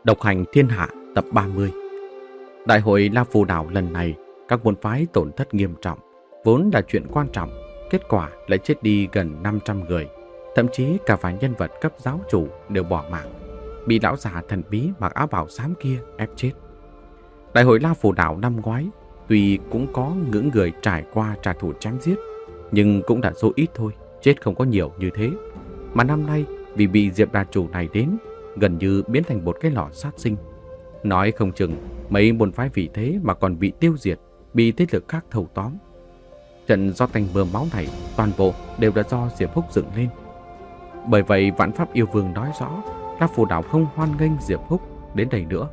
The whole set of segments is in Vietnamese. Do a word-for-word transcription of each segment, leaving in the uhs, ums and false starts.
Độc hành thiên hạ tập ba mươi. Đại hội La Phù Đảo lần này, các môn phái tổn thất nghiêm trọng, vốn là chuyện quan trọng, kết quả lại chết đi gần năm trăm người, thậm chí cả vài nhân vật cấp giáo chủ đều bỏ mạng, bị lão già thần bí mặc áo bào xám kia ép chết. Đại hội La Phù Đảo năm ngoái, tuy cũng có những người trải qua trả thù chém giết, nhưng cũng đã số ít thôi, chết không có nhiều như thế. Mà năm nay, vì bị Diệp Đà Chủ này đến, gần như biến thành một cái lò sát sinh. Nói không chừng, mấy môn phái vì thế mà còn bị tiêu diệt, bị thế lực khác thâu tóm. Trận do tanh mưa máu này, toàn bộ đều là do Diệp Húc dựng lên. Bởi vậy, Vạn Pháp Yêu Vương nói rõ, La Phù Đảo không hoan nghênh Diệp Húc đến đây nữa.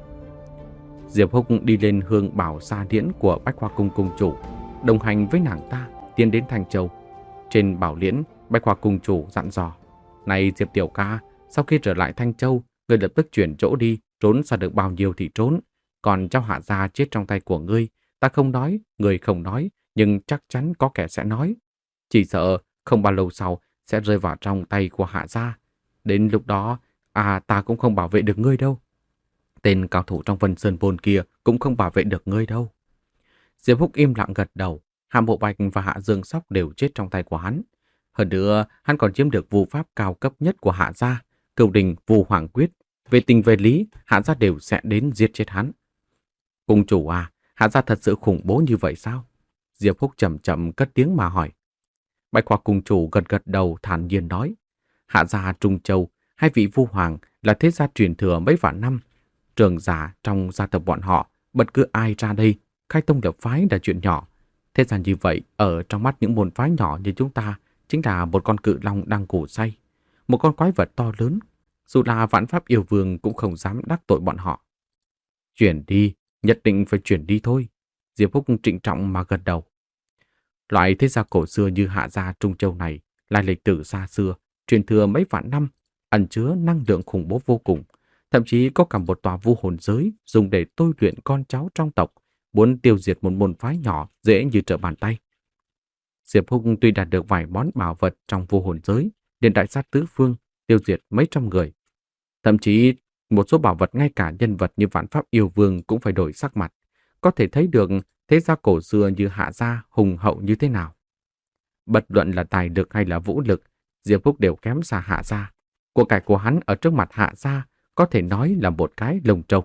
Diệp Húc đi lên hương bảo xa điển của Bách Hoa Cung cung chủ, đồng hành với nàng ta tiến đến Thanh Châu. Trên bảo liễn, Bách Hoa Cung chủ dặn dò: "Này Diệp tiểu ca, sau khi trở lại Thanh Châu, ngươi lập tức chuyển chỗ đi, trốn xa được bao nhiêu thì trốn. Còn cháu Hạ Gia chết trong tay của ngươi, ta không nói, ngươi không nói, nhưng chắc chắn có kẻ sẽ nói. Chỉ sợ không bao lâu sau sẽ rơi vào trong tay của Hạ Gia. Đến lúc đó, à ta cũng không bảo vệ được ngươi đâu. Tên cao thủ trong Vân Sơn Bôn kia cũng không bảo vệ được ngươi đâu." Diệp Húc im lặng gật đầu. Hạ Mộ Bạch và Hạ Dương Sóc đều chết trong tay của hắn. Hơn nữa, hắn còn chiếm được vu pháp cao cấp nhất của Hạ Gia, Cửu Đình Vu Hoàng Quyết. Về tình về lý, Hạ Gia đều sẽ đến giết chết hắn. "Cung chủ à, Hạ Gia thật sự khủng bố như vậy sao?" Diệp Húc chậm chậm cất tiếng mà hỏi. Bạch Hoa cung chủ gật gật đầu thản nhiên nói: "Hạ Gia Trung Châu, hai vị Vu Hoàng là thế gia truyền thừa mấy vạn năm. Trường giả trong gia tộc bọn họ, bất cứ ai ra đây, khai tông lập phái là chuyện nhỏ. Thế gian như vậy, ở trong mắt những môn phái nhỏ như chúng ta, chính là một con cự long đang ngủ say, một con quái vật to lớn. Dù là Vạn Pháp Yêu Vương cũng không dám đắc tội bọn họ." "Chuyển đi, nhất định phải chuyển đi thôi." Diệp Húc trịnh trọng mà gật đầu. Loại thế gia cổ xưa như Hạ Gia Trung Châu này, lai lịch từ xa xưa, truyền thừa mấy vạn năm, ẩn chứa năng lượng khủng bố vô cùng. Thậm chí có cả một tòa vu hồn giới dùng để tôi luyện con cháu trong tộc, muốn tiêu diệt một môn phái nhỏ dễ như trở bàn tay. Diệp Húc tuy đạt được vài món bảo vật trong vu hồn giới, liền đại sát tứ phương, tiêu diệt mấy trăm người. Thậm chí một số bảo vật ngay cả nhân vật như Vạn Pháp Yêu Vương cũng phải đổi sắc mặt, có thể thấy được thế gia cổ xưa như Hạ Gia hùng hậu như thế nào. Bất luận là tài lực hay là vũ lực, Diệp Húc đều kém xa Hạ Gia. Của cải của hắn ở trước mặt Hạ Gia có thể nói là một cái lồng trâu.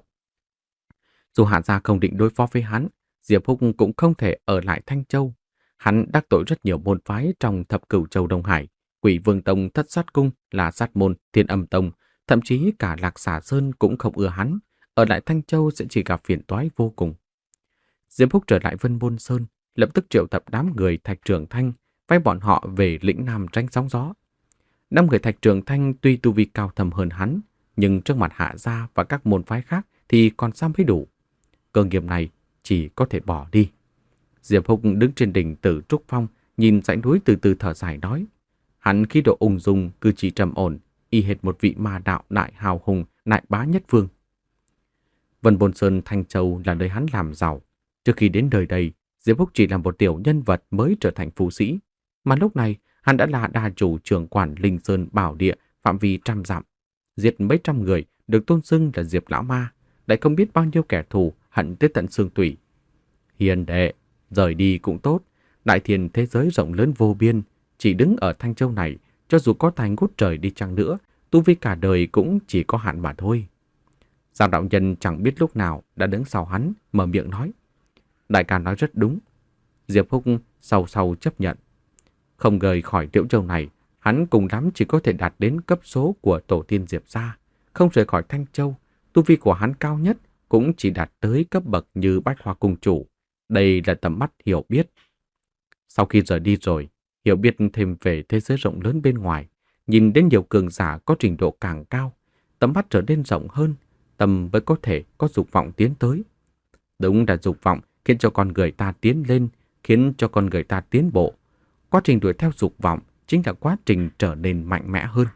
Dù Hạ Gia không định đối phó với hắn, Diệp Húc cũng không thể ở lại Thanh Châu. Hắn đắc tội rất nhiều môn phái trong Thập Cửu Châu Đông Hải, Quỷ Vương Tông, Thất Sát Cung, là Sát Môn, Thiên Âm Tông, thậm chí cả Lạc Xà Sơn cũng không ưa hắn. Ở lại Thanh Châu sẽ chỉ gặp phiền toái vô cùng. Diệp Húc trở lại Vân Môn Sơn, lập tức triệu tập đám người Thạch Trường Thanh, phái bọn họ về lĩnh Nam tránh sóng gió. Năm người Thạch Trường Thanh tuy tu vi cao thầm hơn hắn, nhưng trước mặt Hạ Gia và các môn phái khác thì còn sao mới đủ. Cơ nghiệp này chỉ có thể bỏ đi. Diệp Húc đứng trên đỉnh Tử Trúc Phong, nhìn dãy núi từ từ thở dài nói. Hắn khí độ ung dung, cử chỉ trầm ổn, y hệt một vị ma đạo đại hào hùng, đại bá nhất phương. Vân Bồn Sơn Thanh Châu là nơi hắn làm giàu. Trước khi đến đời đây, Diệp Húc chỉ là một tiểu nhân vật mới trở thành phú sĩ, mà lúc này hắn đã là đà chủ trưởng quản Linh Sơn Bảo Địa phạm vi trăm dặm, giết mấy trăm người, được tôn xưng là Diệp Lão Ma, lại không biết bao nhiêu kẻ thù hận tới tận xương tủy. Hiền đệ, rời đi cũng tốt, đại thiên thế giới rộng lớn vô biên, chỉ đứng ở Thanh Châu này, cho dù có tài ngút trời đi chăng nữa, tu vi cả đời cũng chỉ có hạn mà thôi. Giao đạo nhân chẳng biết lúc nào đã đứng sau hắn, mở miệng nói. Đại ca nói rất đúng. Diệp Húc sâu sâu chấp nhận. Không rời khỏi Liễu Châu này, hắn cùng lắm chỉ có thể đạt đến cấp số của tổ tiên Diệp gia. Không rời khỏi Thanh Châu, tu vi của hắn cao nhất cũng chỉ đạt tới cấp bậc như Bách Hoa cung chủ. Đây là tầm mắt hiểu biết. Sau khi rời đi rồi, hiểu biết thêm về thế giới rộng lớn bên ngoài, nhìn đến nhiều cường giả có trình độ càng cao, tầm mắt trở nên rộng hơn, tâm mới có thể có dục vọng tiến tới. Đúng là dục vọng khiến cho con người ta tiến lên, khiến cho con người ta tiến bộ. Quá trình đuổi theo dục vọng chính là quá trình trở nên mạnh mẽ hơn.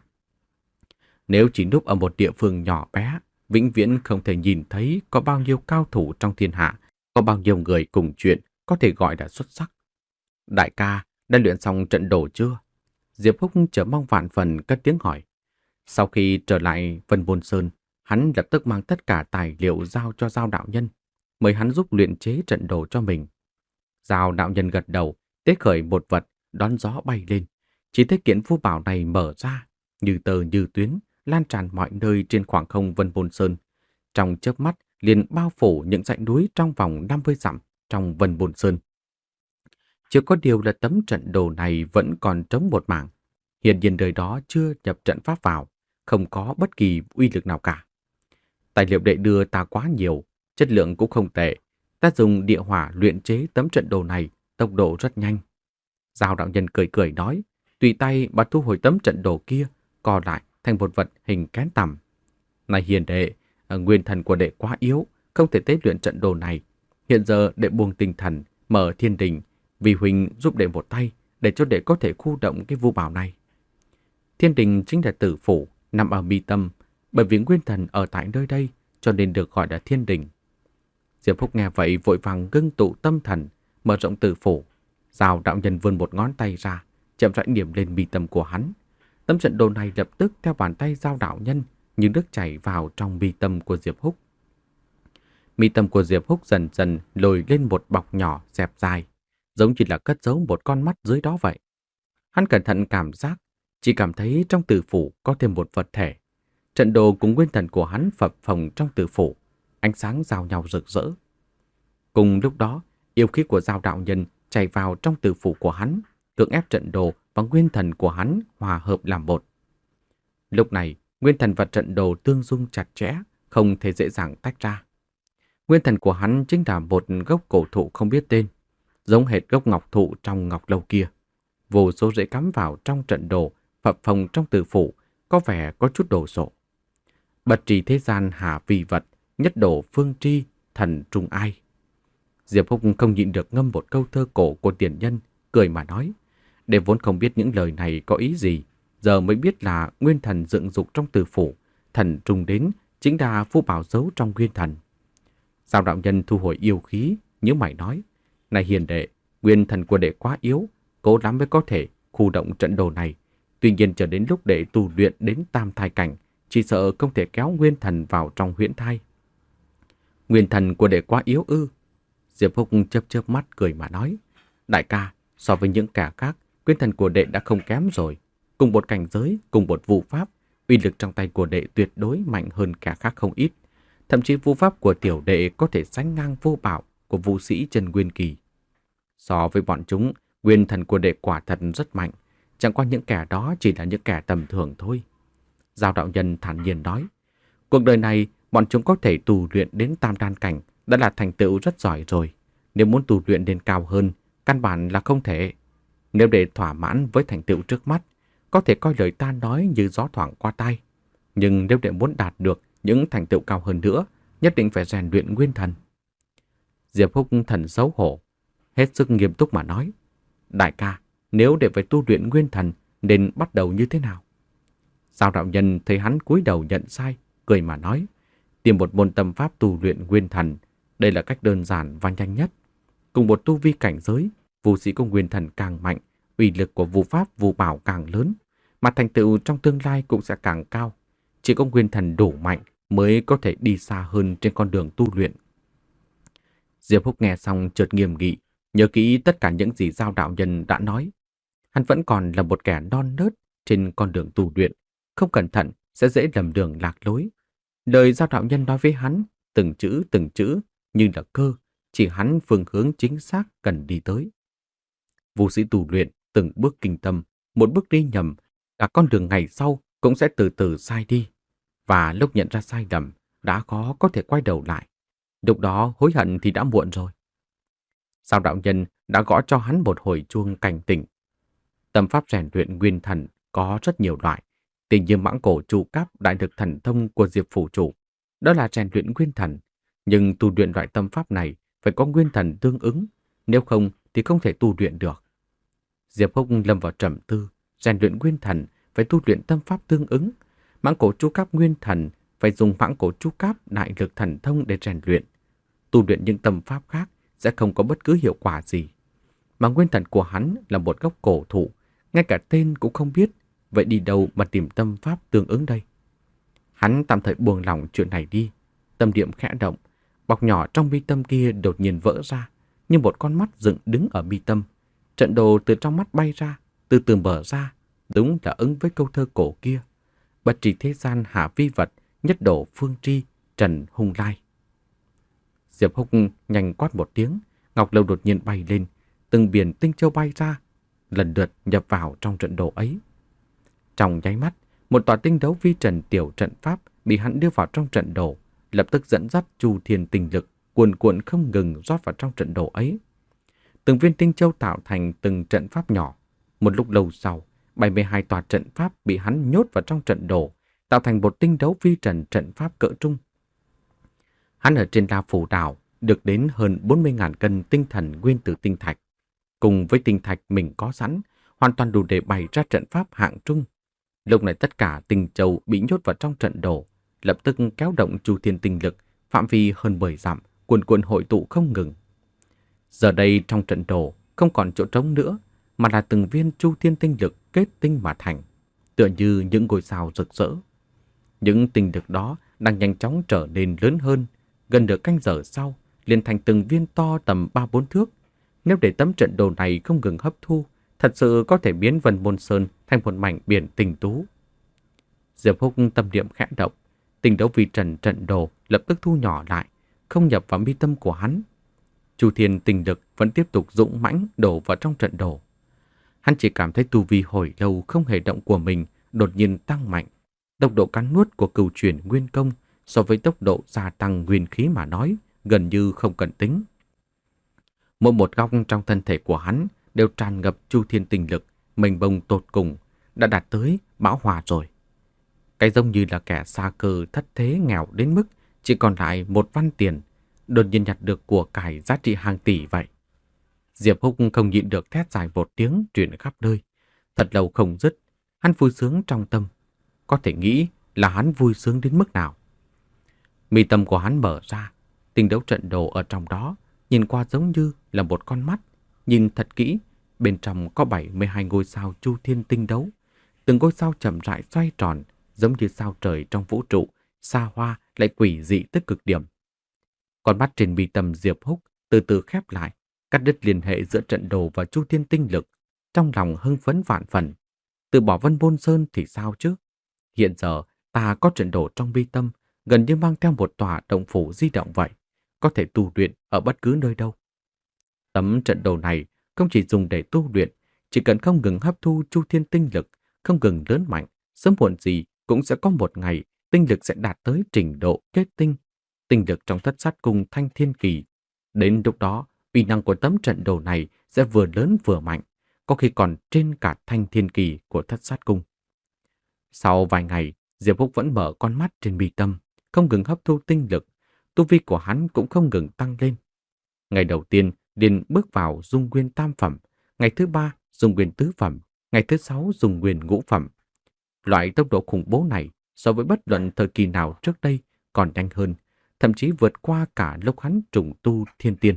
Nếu chỉ núp ở một địa phương nhỏ bé, vĩnh viễn không thể nhìn thấy có bao nhiêu cao thủ trong thiên hạ, có bao nhiêu người cùng chuyện có thể gọi là xuất sắc. Đại ca, đã luyện xong trận đồ chưa? Diệp Húc chờ mong vạn phần cất tiếng hỏi. Sau khi trở lại Vân Môn Sơn, Hắn lập tức mang tất cả tài liệu giao cho Giao đạo nhân, mời hắn giúp luyện chế trận đồ cho mình. Giao đạo nhân gật đầu, tế khởi một vật, đón gió bay lên. Chỉ thấy kiện phù bảo này mở ra, như tờ như tuyến, lan tràn mọi nơi trên khoảng không Vân Bồn Sơn. Trong chớp mắt liền bao phủ những dãy núi trong vòng năm mươi dặm trong Vân Bồn Sơn. Chỉ có điều là tấm trận đồ này vẫn còn trống một mảng. Hiện nhiên đời đó chưa nhập trận pháp vào, không có bất kỳ uy lực nào cả. Tài liệu đệ đưa ta quá nhiều, chất lượng cũng không tệ. Ta dùng địa hỏa luyện chế tấm trận đồ này, tốc độ rất nhanh. Giao đạo nhân cười cười nói, tùy tay bà thu hồi tấm trận đồ kia, co lại thành một vật hình kén tằm. Này hiền đệ, nguyên thần của đệ quá yếu, không thể tế luyện trận đồ này. Hiện giờ đệ buông tinh thần, mở thiên đình, vì huynh giúp đệ một tay, để cho đệ có thể khu động cái vu bảo này. Thiên đình chính là tử phủ, nằm ở mi tâm, bởi vì nguyên thần ở tại nơi đây, cho nên được gọi là thiên đình. Diệp Phúc nghe vậy vội vàng ngưng tụ tâm thần, mở rộng tử phủ. Giao đạo nhân vươn một ngón tay ra, chậm rãi điểm lên mi tâm của hắn. Tấm trận đồ này lập tức theo bàn tay Giao đạo nhân như nước chảy vào trong mi tâm của Diệp Húc. Mi tâm của Diệp Húc dần dần lồi lên một bọc nhỏ dẹp dài, giống như là cất giấu một con mắt dưới đó vậy. Hắn cẩn thận cảm giác, chỉ cảm thấy trong tử phủ có thêm một vật thể. Trận đồ cùng nguyên thần của hắn phập phồng trong tử phủ, ánh sáng giao nhau rực rỡ. Cùng lúc đó, yêu khí của Giao đạo nhân chảy vào trong tử phủ của hắn, cưỡng ép trận đồ và nguyên thần của hắn hòa hợp làm một. Lúc này, nguyên thần và trận đồ tương dung chặt chẽ, không thể dễ dàng tách ra. Nguyên thần của hắn chính là một gốc cổ thụ không biết tên, giống hệt gốc ngọc thụ trong ngọc lâu kia. Vô số rễ cắm vào trong trận đồ, phập phồng trong tử phủ, có vẻ có chút đồ sộ. Bật trì thế gian hạ vì vật, nhất đổ phương tri, thần trung ai. Diệp Húc không nhịn được ngâm một câu thơ cổ của tiền nhân, cười mà nói. Để vốn không biết những lời này có ý gì, giờ mới biết là nguyên thần dựng dục trong tử phủ, thần trung đến chính là phù bảo giấu trong nguyên thần. Giao đạo nhân thu hồi yêu khí, nhớ mày nói, này hiền đệ, nguyên thần của đệ quá yếu, cố lắm mới có thể khu động trận đồ này. Tuy nhiên chờ đến lúc đệ tu luyện đến tam thai cảnh, chỉ sợ không thể kéo nguyên thần vào trong huyễn thai. Nguyên thần của đệ quá yếu ư? Diệp Húc chớp chớp mắt cười mà nói, đại ca, so với những kẻ khác, nguyên thần của đệ đã không kém rồi. Cùng một cảnh giới, cùng một vụ pháp, uy lực trong tay của đệ tuyệt đối mạnh hơn kẻ khác không ít. Thậm chí vu pháp của tiểu đệ có thể sánh ngang vô bảo của vũ sĩ chân nguyên kỳ. So với bọn chúng, nguyên thần của đệ quả thật rất mạnh, chẳng qua những kẻ đó chỉ là những kẻ tầm thường thôi. Giao đạo nhân thản nhiên nói, cuộc đời này bọn chúng có thể tu luyện đến tam đan cảnh đã là thành tựu rất giỏi rồi. Nếu muốn tu luyện đến cao hơn, căn bản là không thể. Nếu để thỏa mãn với thành tựu trước mắt, có thể coi lời ta nói như gió thoảng qua tai. Nhưng nếu để muốn đạt được những thành tựu cao hơn nữa, nhất định phải rèn luyện nguyên thần. Diệp Húc thần xấu hổ, hết sức nghiêm túc mà nói, đại ca, nếu để phải tu luyện nguyên thần, nên bắt đầu như thế nào? Giao đạo nhân thấy hắn cúi đầu nhận sai, cười mà nói, tìm một môn tâm pháp tu luyện nguyên thần, đây là cách đơn giản và nhanh nhất. Cùng một tu vi cảnh giới, vũ sĩ của nguyên thần càng mạnh, uy lực của vũ pháp vũ bảo càng lớn, mà thành tựu trong tương lai cũng sẽ càng cao. Chỉ có nguyên thần đủ mạnh mới có thể đi xa hơn trên con đường tu luyện. Diệp Húc nghe xong chợt nghiêm nghị, nhớ kỹ tất cả những gì Giao đạo nhân đã nói. Hắn vẫn còn là một kẻ non nớt trên con đường tu luyện, không cẩn thận sẽ dễ lầm đường lạc lối. Lời Giao đạo nhân nói với hắn, từng chữ từng chữ như là cơ, chỉ hắn phương hướng chính xác cần đi tới. Vũ sĩ tu luyện từng bước kinh tâm, một bước đi nhầm, cả con đường ngày sau cũng sẽ từ từ sai đi. Và lúc nhận ra sai lầm, đã khó có thể quay đầu lại. Lúc đó hối hận thì đã muộn rồi. Giao đạo nhân đã gõ cho hắn một hồi chuông cảnh tỉnh. Tâm pháp rèn luyện nguyên thần có rất nhiều loại. Tình như mãng cổ chu cáp đại lực thần thông của Diệp phủ chủ, đó là rèn luyện nguyên thần. Nhưng tu luyện loại tâm pháp này phải có nguyên thần tương ứng, nếu không thì không thể tu luyện được. Diệp Húc lâm vào trầm tư, rèn luyện nguyên thần phải tu luyện tâm pháp tương ứng. Mãng cổ chu cáp nguyên thần phải dùng mãng cổ chu cáp đại lực thần thông để rèn luyện. Tu luyện những tâm pháp khác sẽ không có bất cứ hiệu quả gì. Mà nguyên thần của hắn là một gốc cổ thụ, ngay cả tên cũng không biết, vậy đi đâu mà tìm tâm pháp tương ứng đây? Hắn tạm thời buông lỏng chuyện này đi. Tâm niệm khẽ động, bọc nhỏ trong mi tâm kia đột nhiên vỡ ra, như một con mắt dựng đứng ở mi tâm. Trận đồ từ trong mắt bay ra, từ từ mở ra, đúng là ứng với câu thơ cổ kia. Bất tri thế gian hạ vi vật, nhất đổ phương tri, trần hung lai. Diệp Húc nhanh quát một tiếng, ngọc lâu đột nhiên bay lên, từng biển tinh châu bay ra, lần lượt nhập vào trong trận đồ ấy. Trong nháy mắt, một tòa tinh đấu vi trần tiểu trận pháp bị hắn đưa vào trong trận đồ, lập tức dẫn dắt chu thiên tinh lực cuồn cuộn không ngừng rót vào trong trận đồ ấy. Từng viên tinh châu tạo thành từng trận pháp nhỏ. Một lúc lâu sau, bảy mươi hai tòa trận pháp bị hắn nhốt vào trong trận đồ, tạo thành một tinh đấu vi trần trận pháp cỡ trung. Hắn ở trên La Phủ đảo được đến hơn bốn mươi nghìn cân tinh thần nguyên tử tinh thạch. Cùng với tinh thạch mình có sẵn, hoàn toàn đủ để bày ra trận pháp hạng trung. Lúc này tất cả tinh châu bị nhốt vào trong trận đồ, lập tức kéo động chu thiên tinh lực, phạm vi hơn mười dặm, cuồn cuộn hội tụ không ngừng. Giờ đây trong trận đồ không còn chỗ trống nữa, mà là từng viên chu thiên tinh lực kết tinh mà thành, tựa như những ngôi sao rực rỡ. Những tinh lực đó đang nhanh chóng trở nên lớn hơn, gần nửa canh giờ sau liền thành từng viên to tầm ba bốn thước. Nếu để tấm trận đồ này không ngừng hấp thu, thật sự có thể biến Vân Môn Sơn thành một mảnh biển tinh tú. Diệp Húc tâm niệm khẽ động, tinh đấu vi trần trận đồ lập tức thu nhỏ lại, không nhập vào mi tâm của hắn. Chu thiên tinh lực vẫn tiếp tục dũng mãnh đổ vào trong trận đồ. Hắn chỉ cảm thấy tu vi hồi lâu không hề động của mình đột nhiên tăng mạnh. Tốc độ cắn nuốt của cửu chuyển nguyên công so với tốc độ gia tăng nguyên khí mà nói gần như không cần tính. Mỗi một góc trong thân thể của hắn đều tràn ngập chu thiên tinh lực, mênh mông tột cùng, đã đạt tới bão hòa rồi. Cái giống như là kẻ xa cơ thất thế nghèo đến mức chỉ còn lại một văn tiền, đột nhiên nhặt được của cải giá trị hàng tỷ vậy. Diệp Húc không nhịn được thét dài một tiếng truyền khắp nơi. Thật lâu không dứt, hắn vui sướng trong tâm. Có thể nghĩ là hắn vui sướng đến mức nào. Mi tâm của hắn mở ra, tinh đấu trận đồ ở trong đó, nhìn qua giống như là một con mắt. Nhìn thật kỹ, bên trong có bảy mươi hai ngôi sao chu thiên tinh đấu. Từng ngôi sao chậm rãi xoay tròn, giống như sao trời trong vũ trụ, xa hoa lại quỷ dị tới cực điểm. Con mắt trên mi tâm Diệp Húc từ từ khép lại, cắt đứt liên hệ giữa trận đồ và chu thiên tinh lực. Trong lòng hưng phấn vạn phần. Từ bỏ Vân Môn Sơn thì sao chứ? Hiện giờ ta có trận đồ trong mi tâm, gần như mang theo một tòa động phủ di động vậy, có thể tu luyện ở bất cứ nơi đâu. Tấm trận đồ này không chỉ dùng để tu luyện, chỉ cần không ngừng hấp thu chu thiên tinh lực, không ngừng lớn mạnh, sớm muộn gì cũng sẽ có một ngày tinh lực sẽ đạt tới trình độ kết tinh, tinh lực trong thất sát cung thanh thiên kỳ. Đến lúc đó, uy năng của tấm trận đồ này sẽ vừa lớn vừa mạnh, có khi còn trên cả thanh thiên kỳ của thất sát cung. Sau vài ngày, Diệp Húc vẫn mở con mắt trên mi tâm, không ngừng hấp thu tinh lực, tu vi của hắn cũng không ngừng tăng lên. Ngày đầu tiên, liền bước vào dung nguyên tam phẩm, ngày thứ ba dung nguyên tứ phẩm, ngày thứ sáu dung nguyên ngũ phẩm. Loại tốc độ khủng bố này so với bất luận thời kỳ nào trước đây còn nhanh hơn, thậm chí vượt qua cả lúc hắn trùng tu thiên tiên.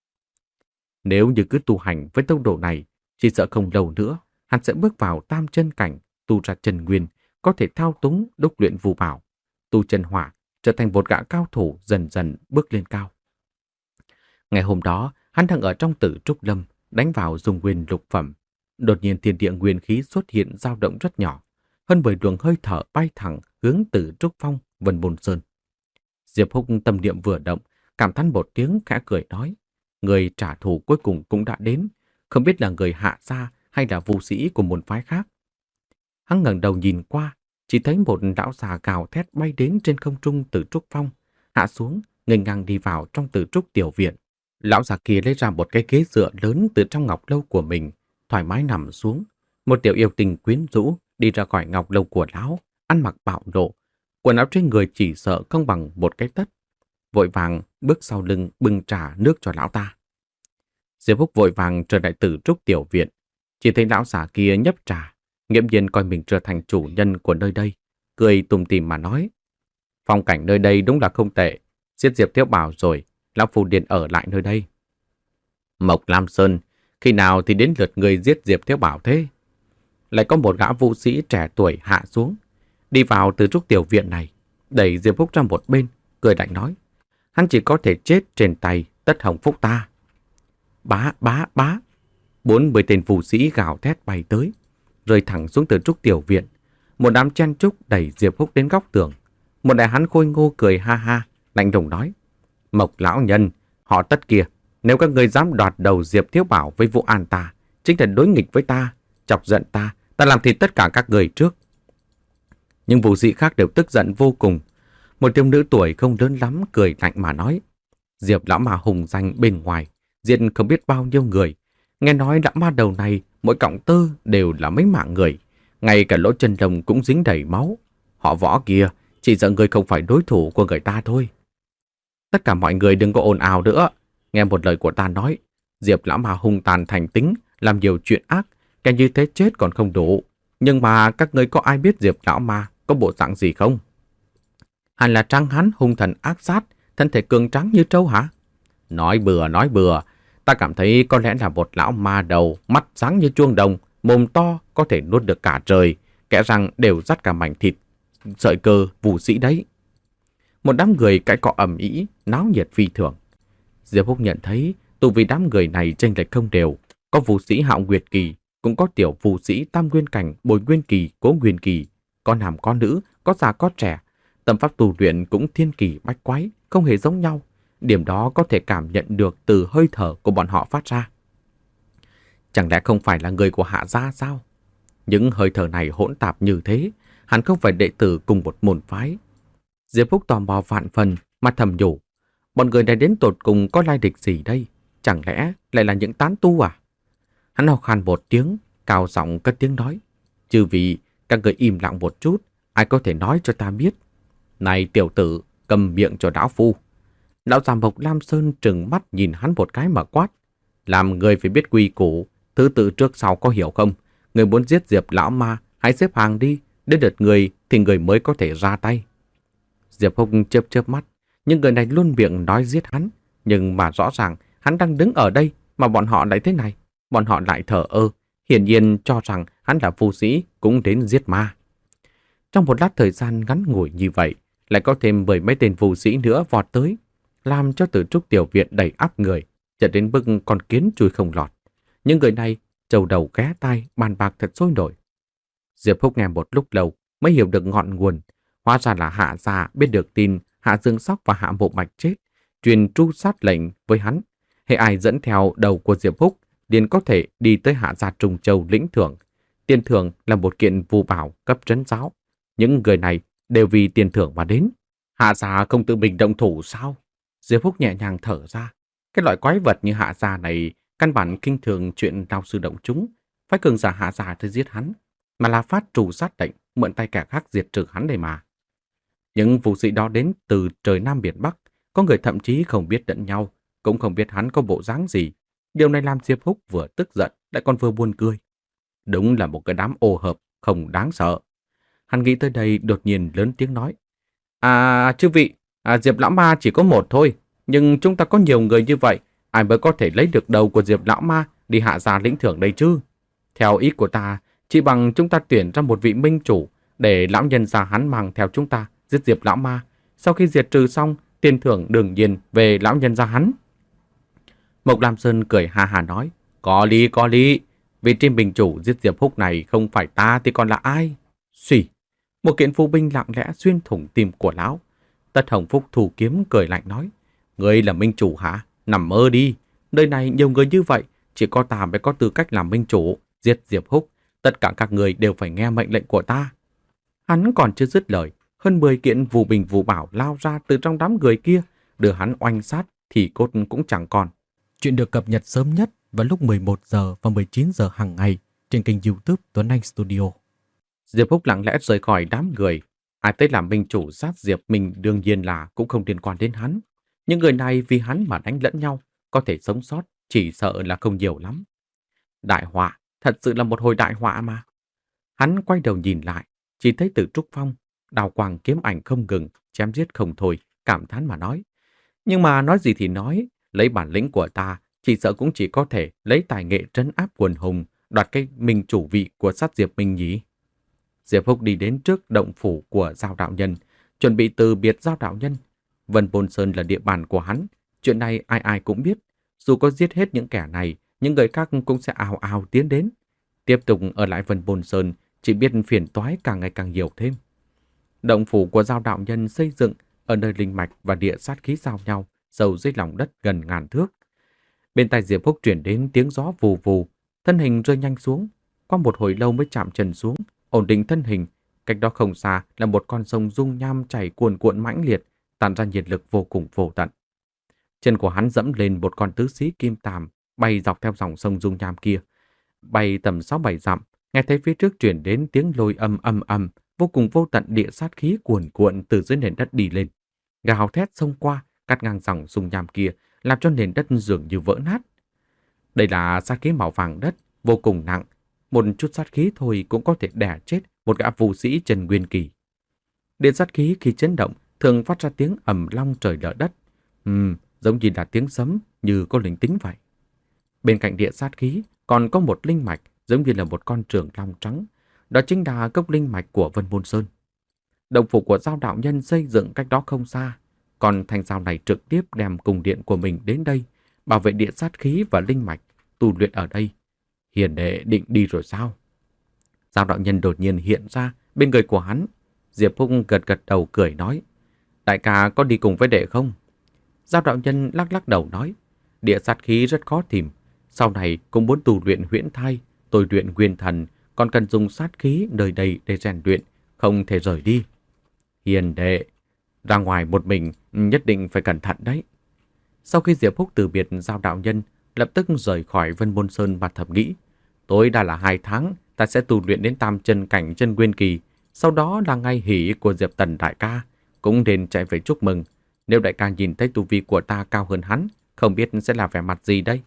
Nếu như cứ tu hành với tốc độ này, chỉ sợ không lâu nữa, hắn sẽ bước vào tam chân cảnh, tu ra chân nguyên, có thể thao túng đúc luyện phù bảo, tu chân hỏa, trở thành một gã cao thủ dần dần bước lên cao. Ngày hôm đó, hắn đang ở trong Tử Trúc Lâm, đánh vào dung nguyên lục phẩm. Đột nhiên thiên địa nguyên khí xuất hiện dao động rất nhỏ, hơn mười luồng hơi thở bay thẳng hướng Tử Trúc Phong, Vân Môn Sơn. Diệp Húc tâm niệm vừa động, cảm thán một tiếng khẽ cười nói: người trả thù cuối cùng cũng đã đến, không biết là người Hạ gia hay là vũ sĩ của môn phái khác. Hắn ngẩng đầu nhìn qua, chỉ thấy một lão già gào thét bay đến trên không trung Tử Trúc Phong, hạ xuống, nghênh ngang đi vào trong Tử Trúc tiểu viện. Lão già kia lấy ra một cái ghế dựa lớn từ trong ngọc lâu của mình, thoải mái nằm xuống. Một tiểu yêu tình quyến rũ đi ra khỏi ngọc lâu của lão, ăn mặc bạo lộ, quần áo trên người chỉ sợ không bằng một cái tất. Vội vàng bước sau lưng bưng trà nước cho lão ta. Diệp Húc vội vàng trở lại Tử Trúc tiểu viện, chỉ thấy lão già kia nhấp trà, nghiễm nhiên coi mình trở thành chủ nhân của nơi đây, cười tủm tỉm mà nói: phong cảnh nơi đây đúng là không tệ, giết Diệp Thiếu Bảo rồi, lão phu điền ở lại nơi đây. Mộc Lam Sơn, khi nào thì đến lượt người giết Diệp Thiếu Bảo thế? Lại có một gã vũ sĩ trẻ tuổi hạ xuống, đi vào Tử Trúc tiểu viện này. đẩy Diệp Phúc ra một bên, cười lạnh nói. Hắn chỉ có thể chết trên tay Tất Hồng Phúc ta. Bá, bá, bá. Bốn mươi tên phù sĩ gào thét bay tới, rơi thẳng xuống từ trúc tiểu viện. Một đám chen trúc đẩy Diệp Phúc đến góc tường. Một đại hán khôi ngô cười ha ha, lạnh lùng nói. Mộc lão nhân, họ Tất kia, nếu các người dám đoạt đầu Diệp Thiếu Bảo với Vũ An ta, chính là đối nghịch với ta, chọc giận ta, ta làm thịt tất cả các người trước. Nhưng vũ sĩ khác đều tức giận vô cùng. Một thiếu nữ tuổi không lớn lắm cười lạnh mà nói. Diệp lão ma hùng danh bên ngoài, giết không biết bao nhiêu người. Nghe nói lão ma đầu này, mỗi cọng tơ đều là mấy mạng người. Ngay cả lỗ chân lông cũng dính đầy máu. Họ Võ kia, chỉ sợ người không phải đối thủ của người ta thôi. Tất cả mọi người đừng có ồn ào nữa. Nghe một lời của ta nói, Diệp lão ma hung tàn thành tính, làm nhiều chuyện ác, kẻ như thế chết còn không đủ. Nhưng mà các ngươi có ai biết Diệp lão ma có bộ dạng gì không? Hẳn là tráng hán hung thần ác sát, thân thể cường tráng như trâu hả? Nói bừa, nói bừa. Ta cảm thấy có lẽ là một lão ma đầu, mắt sáng như chuông đồng, mồm to, có thể nuốt được cả trời, kẽ răng đều dắt cả mảnh thịt, sợi cơ, vũ sĩ đấy. Một đám người cãi cọ ầm ĩ, náo nhiệt phi thường. Diệp Phúc nhận thấy tu vi đám người này chênh lệch không đều, có vũ sĩ Hạo Nguyệt kỳ, cũng có tiểu vũ sĩ Tam Nguyên cảnh, Bồi Nguyên kỳ, Cố Nguyên kỳ, có nam có nữ, có già có trẻ. Tâm pháp tu luyện cũng thiên kỳ bách quái, không hề giống nhau. Điểm đó có thể cảm nhận được từ hơi thở của bọn họ phát ra. Chẳng lẽ không phải là người của Hạ gia sao? Những hơi thở này hỗn tạp như thế, hẳn không phải đệ tử cùng một môn phái. Diệp Phúc tò mò vạn phần, mà thầm nhủ. Bọn người này đến tột cùng có lai lịch gì đây? Chẳng lẽ lại là những tán tu à? Hắn học khan một tiếng, cao giọng cất tiếng nói. Chư vị, các người im lặng một chút, ai có thể nói cho ta biết. Này tiểu tử, cầm miệng cho lão phu. Lão già Mộc Lam Sơn trừng mắt nhìn hắn một cái mà quát. Làm người phải biết quy củ, thứ tự trước sau có hiểu không? Người muốn giết Diệp lão ma, hãy xếp hàng đi, đến đợt người thì người mới có thể ra tay. Diệp Phúc chớp chớp mắt, những người này luôn miệng nói giết hắn, nhưng mà rõ ràng hắn đang đứng ở đây mà bọn họ lại thế này, bọn họ lại thờ ơ, hiển nhiên cho rằng hắn là phu sĩ cũng đến giết ma. Trong một lát thời gian ngắn ngủi như vậy, lại có thêm mười mấy tên phu sĩ nữa vọt tới, làm cho Tử Trúc tiểu viện đầy ắp người, dẫn đến mức con kiến chui không lọt. Những người này trầu đầu ghé tai bàn bạc thật sôi nổi. Diệp Phúc nghe một lúc lâu mới hiểu được ngọn nguồn. Hóa ra là Hạ gia biết được tin Hạ Dương Sóc và Hạ Mộ Bạch chết, truyền tru sát lệnh với hắn. Hệ ai dẫn theo đầu của Diệp Phúc liền có thể đi tới Hạ gia Trung Châu lĩnh thưởng. Tiền thưởng là một kiện phù bảo cấp trấn giáo. Những người này đều vì tiền thưởng mà đến. Hạ gia không tự mình động thủ sao? Diệp Phúc nhẹ nhàng thở ra. Cái loại quái vật như Hạ gia này căn bản kinh thường chuyện lao sư động chúng. Phải cường giả Hạ gia tới giết hắn, mà là phát trù sát lệnh mượn tay kẻ khác diệt trừ hắn đây mà. Những vũ sĩ đó đến từ trời Nam biển Bắc, có người thậm chí không biết lẫn nhau, cũng không biết hắn có bộ dáng gì. Điều này làm Diệp Phúc vừa tức giận lại còn vừa buồn cười. Đúng là một cái đám ô hợp không đáng sợ. Hắn nghĩ tới đây đột nhiên lớn tiếng nói. À, chư vị, à, Diệp Lão Ma chỉ có một thôi, nhưng chúng ta có nhiều người như vậy, ai mới có thể lấy được đầu của Diệp Lão Ma đi Hạ gia lĩnh thưởng đây chứ? Theo ý của ta, chỉ bằng chúng ta tuyển ra một vị minh chủ để lão nhân gia hắn mang theo chúng ta giết Diệp Lão Ma. Sau khi diệt trừ xong, tiền thưởng đương nhiên về lão nhân gia hắn. Mộc Lam Sơn cười ha ha nói. Có lý, có lý. Vị trí minh chủ giết Diệp Phúc này không phải ta thì còn là ai? Xì. Một kiện phù binh lặng lẽ xuyên thủng tim của lão. Tất Hồng Phúc thủ kiếm cười lạnh nói. Ngươi là minh chủ hả? Nằm mơ đi. Nơi này nhiều người như vậy, chỉ có ta mới có tư cách làm minh chủ. Giết Diệp Phúc, tất cả các người đều phải nghe mệnh lệnh của ta. Hắn còn chưa dứt lời, hơn mười kiện phù bình phù bảo lao ra từ trong đám người kia, đưa hắn oanh sát thì cốt cũng chẳng còn. Chuyện được cập nhật sớm nhất vào lúc mười một giờ và mười chín giờ hàng ngày trên kênh YouTube Tuấn Anh Studio. Diệp Phúc lặng lẽ rời khỏi đám người. Ai tới làm minh chủ sát Diệp mình đương nhiên là cũng không liên quan đến hắn. Những người này vì hắn mà đánh lẫn nhau, có thể sống sót chỉ sợ là không nhiều lắm. Đại họa, thật sự là một hồi đại họa mà. Hắn quay đầu nhìn lại, chỉ thấy Từ Trúc Phong, đào quang kiếm ảnh không ngừng, chém giết không thôi, cảm thán mà nói. Nhưng mà nói gì thì nói, lấy bản lĩnh của ta, chỉ sợ cũng chỉ có thể lấy tài nghệ trấn áp quần hùng, đoạt cái minh chủ vị của sát Diệp Minh nhỉ. Diệp Phúc đi đến trước động phủ của Giao đạo nhân, chuẩn bị từ biệt Giao đạo nhân. Vân Bôn Sơn là địa bàn của hắn, chuyện này ai ai cũng biết. Dù có giết hết những kẻ này, những người khác cũng sẽ ào ào tiến đến. Tiếp tục ở lại Vân Bôn Sơn, chỉ biết phiền toái càng ngày càng nhiều thêm. Động phủ của Giao đạo nhân xây dựng ở nơi linh mạch và địa sát khí giao nhau, sâu dưới lòng đất gần ngàn thước. Bên tai Diệp Húc truyền đến tiếng gió vù vù, thân hình rơi nhanh xuống. Qua một hồi lâu mới chạm chân xuống, ổn định thân hình. Cách đó không xa là một con sông dung nham chảy cuồn cuộn mãnh liệt, tản ra nhiệt lực vô cùng vô tận. Chân của hắn dẫm lên một con tứ xí kim tàm, bay dọc theo dòng sông dung nham kia. Bay tầm sáu bảy dặm, nghe thấy phía trước truyền đến tiếng lôi âm âm âm, vô cùng vô tận địa sát khí cuồn cuộn từ dưới nền đất đi lên. Gào thét xông qua, cắt ngang dòng dung nham kia, làm cho nền đất dường như vỡ nát. Đây là sát khí màu vàng đất, vô cùng nặng. Một chút sát khí thôi cũng có thể đè chết một gã vũ sĩ Trần Nguyên Kỳ. Điện sát khí khi chấn động thường phát ra tiếng ầm long trời lở đất. Ừm, giống như là tiếng sấm, như có linh tính vậy. Bên cạnh địa sát khí còn có một linh mạch giống như là một con trường long trắng. Đó chính là cốc linh mạch của Vân Môn Sơn. Động phủ của Giao đạo nhân xây dựng cách đó không xa. Còn thanh giao này trực tiếp đem cung điện của mình đến đây, bảo vệ địa sát khí và linh mạch, tu luyện ở đây. Hiền đệ định đi rồi sao? Giao đạo nhân đột nhiên hiện ra bên người của hắn. Diệp Húc gật gật đầu cười nói, đại ca có đi cùng với đệ không? Giao đạo nhân lắc lắc đầu nói, địa sát khí rất khó tìm. Sau này cũng muốn tu luyện huyễn thai, tôi luyện nguyên thần, còn cần dùng sát khí nơi đây để rèn luyện, không thể rời đi. Hiền đệ, ra ngoài một mình nhất định phải cẩn thận đấy. Sau khi Diệp Húc từ biệt Giao đạo nhân, lập tức rời khỏi Vân Môn Sơn và thầm nghĩ, tối đã là hai tháng, ta sẽ tu luyện đến tam chân cảnh chân nguyên kỳ, sau đó là ngày hỷ của Diệp Tần đại ca, cũng nên chạy về chúc mừng. Nếu đại ca nhìn thấy tu vi của ta cao hơn hắn, không biết sẽ là vẻ mặt gì đây.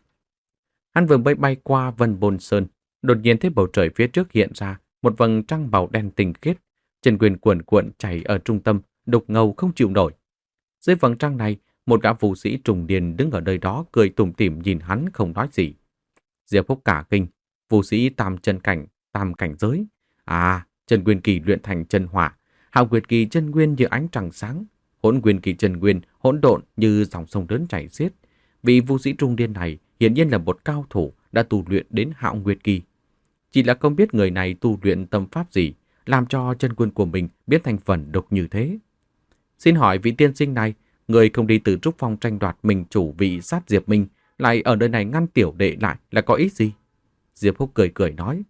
Hắn vừa mới bay qua Vân Bôn Sơn, đột nhiên thấy bầu trời phía trước hiện ra một vầng trăng màu đen tinh khiết, chân nguyên cuồn cuộn chảy ở trung tâm, đục ngầu không chịu nổi. Dưới vầng trăng này, một gã vũ sĩ trùng điền đứng ở nơi đó cười tủm tỉm nhìn hắn không nói gì. Diệp Húc cả kinh, vũ sĩ tam chân cảnh, tam cảnh giới. À, chân nguyên kỳ luyện thành chân hỏa, hạo nguyệt kỳ chân nguyên như ánh trăng sáng, hỗn nguyên kỳ chân nguyên hỗn độn như dòng sông lớn chảy xiết. Vị vũ sĩ trung niên này hiển nhiên là một cao thủ đã tu luyện đến hạo nguyệt kỳ. Chỉ là không biết người này tu luyện tâm pháp gì, làm cho chân nguyên của mình biến thành phần độc như thế. Xin hỏi vị tiên sinh này, người không đi từ Trúc Phong tranh đoạt mình chủ vị sát Diệp Minh, lại ở nơi này ngăn tiểu đệ lại là có ý gì? Diệp Húc cười cười nói.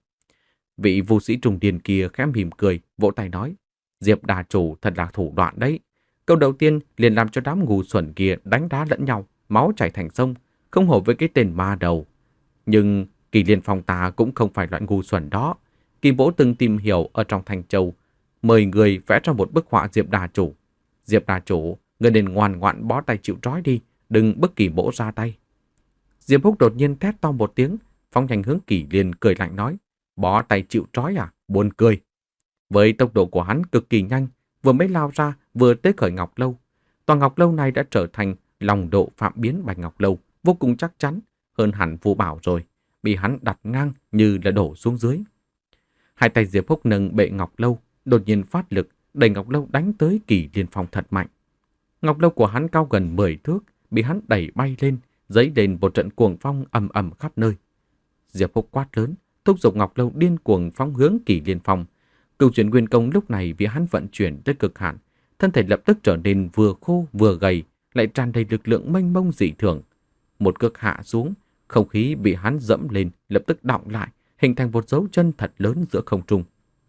Vị vũ sĩ trung niên kia khẽ mỉm cười, vỗ tay nói, Diệp đà chủ thật là thủ đoạn đấy. Câu đầu tiên liền làm cho đám ngu xuẩn kia đánh đá lẫn nhau, máu chảy thành sông, không hợp với cái tên ma đầu. Nhưng Kỳ Liên Phong ta cũng không phải loại ngu xuẩn đó. Kỳ Bỗ từng tìm hiểu ở trong Thành Châu, mời người vẽ ra một bức họa Diệp đà chủ. Diệp đà chủ, người nên ngoan ngoãn bó tay chịu trói đi, đừng bức Kỳ Bỗ ra tay. Diệp Húc đột nhiên thét to một tiếng, phóng nhanh hướng Kỳ Liên cười lạnh nói, bó tay chịu trói à, buồn cười. Với tốc độ của hắn cực kỳ nhanh, vừa mới lao ra vừa tới khởi Ngọc Lâu. Tòa Ngọc Lâu này đã trở thành lòng độ phạm biến Bạch Ngọc Lâu, vô cùng chắc chắn, hơn hẳn Phù Bảo rồi, bị hắn đặt ngang như là đổ xuống dưới. Hai tay Diệp Húc nâng bệ Ngọc Lâu, đột nhiên phát lực, đẩy Ngọc Lâu đánh tới Kỳ Liên Phong thật mạnh. Ngọc Lâu của hắn cao gần mười thước, bị hắn đẩy bay lên, dấy lên một trận cuồng phong ầm ầm khắp nơi. Diệp Húc quát lớn, thúc giục Ngọc Lâu điên cuồng phóng hướng Kỳ Liên Phong. Cửu chuyển nguyên công lúc này vì hắn vận chuyển tới cực hạn, thân thể lập tức trở nên vừa khô vừa gầy, lại tràn đầy lực lượng mênh mông dị thường. Một cước hạ xuống, không khí bị hắn dẫm lên lập tức đọng lại, hình thành một dấu chân thật lớn giữa không trung.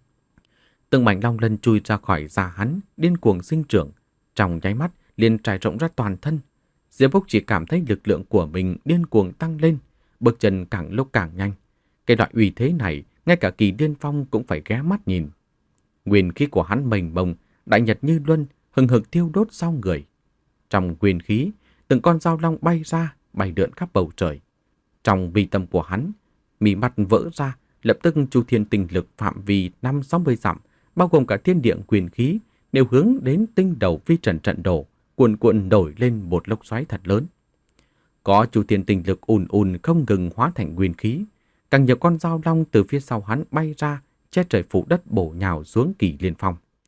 Từng mảnh long lân chui ra khỏi da hắn, điên cuồng sinh trưởng, trong nháy mắt liền trải rộng ra toàn thân. Diệp Húc chỉ cảm thấy lực lượng của mình điên cuồng tăng lên, bước chân càng lúc càng nhanh. Cái loại uy thế này, ngay cả Kỳ Liên Phong cũng phải ghé mắt nhìn. Nguyên khí của hắn mênh mông, đại nhật như luân, hừng hực thiêu đốt sau người. Trong nguyên khí, từng con dao long bay ra, bay lượn khắp bầu trời. Trong vi tâm của hắn, mí mắt vỡ ra, lập tức chu thiên tinh lực phạm vi năm sáu mươi dặm, bao gồm cả thiên địa quyền khí, đều hướng đến tinh đầu vi trần trận đổ, cuồn cuộn nổi lên một lốc xoáy thật lớn. Có chu thiên tinh lực ùn ùn không ngừng hóa thành nguyên khí, càng nhiều con dao long từ phía sau hắn bay ra, che trời phủ đất bổ nhào xuống Kỳ Liên Phong.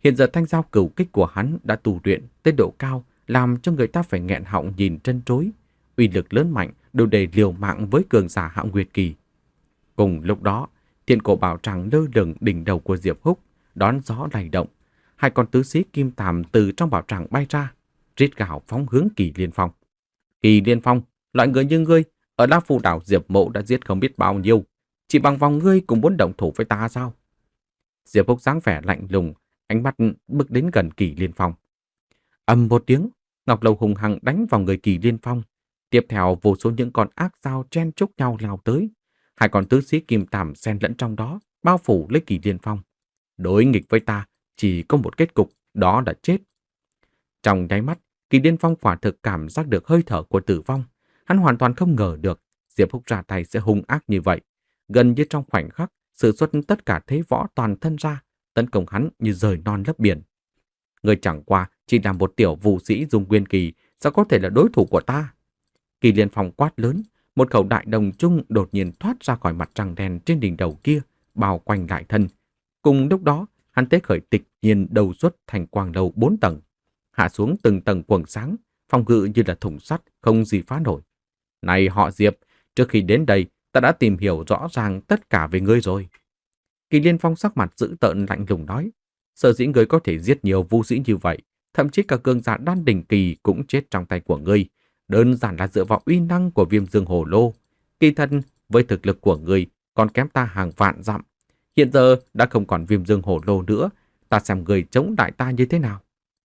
Hiện giờ thanh giao cửu kích của hắn đã tu luyện tới độ cao, làm cho người ta phải nghẹn họng nhìn trân trối. Uy lực lớn mạnh đủ để liều mạng với cường giả Hạo Nguyệt Kỳ. Cùng lúc đó, thiên cổ bảo tràng lơ lửng đỉnh đầu của Diệp Húc, đón gió lay động. Hai con tứ sĩ kim tàm từ trong bảo tràng bay ra, rít gào phóng hướng Kỳ Liên Phong. Kỳ Liên Phong, loại người như ngươi, ở La Phù đảo Diệp Mộ đã giết không biết bao nhiêu. Chỉ bằng vòng ngươi cũng muốn động thủ với ta sao? Diệp Húc dáng vẻ lạnh lùng, ánh mắt bước đến gần Kỳ Liên Phong. Ầm một tiếng, ngọc lầu hùng hăng đánh vào người Kỳ Liên Phong. Tiếp theo vô số những con ác dao chen chúc nhau lao tới. Hai con tứ sĩ kim tàm xen lẫn trong đó, bao phủ lấy Kỳ Liên Phong. Đối nghịch với ta, chỉ có một kết cục, đó là chết. Trong nháy mắt, Kỳ Liên Phong quả thực cảm giác được hơi thở của tử vong. Hắn hoàn toàn không ngờ được Diệp Húc ra tay sẽ hung ác như vậy. Gần như trong khoảnh khắc, sử xuất tất cả thế võ toàn thân ra, tấn công hắn như rời non lấp biển. Người chẳng qua chỉ là một tiểu vũ sĩ dùng nguyên kỳ, sao có thể là đối thủ của ta? Kỳ Liên Phong quát lớn, một khẩu đại đồng trung đột nhiên thoát ra khỏi mặt trăng đen trên đỉnh đầu kia, bao quanh lại thân. Cùng lúc đó, hắn tế khởi tịch nhiên đầu xuất thành quang lầu bốn tầng, hạ xuống từng tầng quầng sáng, phòng ngự như là thùng sắt, không gì phá nổi. Này họ Diệp, trước khi đến đây, ta đã tìm hiểu rõ ràng tất cả về ngươi rồi. Kỳ Liên Phong sắc mặt dữ tợn lạnh lùng nói, sở dĩ ngươi có thể giết nhiều vũ sĩ như vậy, thậm chí cả cường giả đan đỉnh kỳ cũng chết trong tay của ngươi, đơn giản là dựa vào uy năng của Viêm Dương Hồ Lô. Kỳ thân với thực lực của ngươi còn kém ta hàng vạn dặm. Hiện giờ đã không còn Viêm Dương Hồ Lô nữa, ta xem ngươi chống đại ta như thế nào.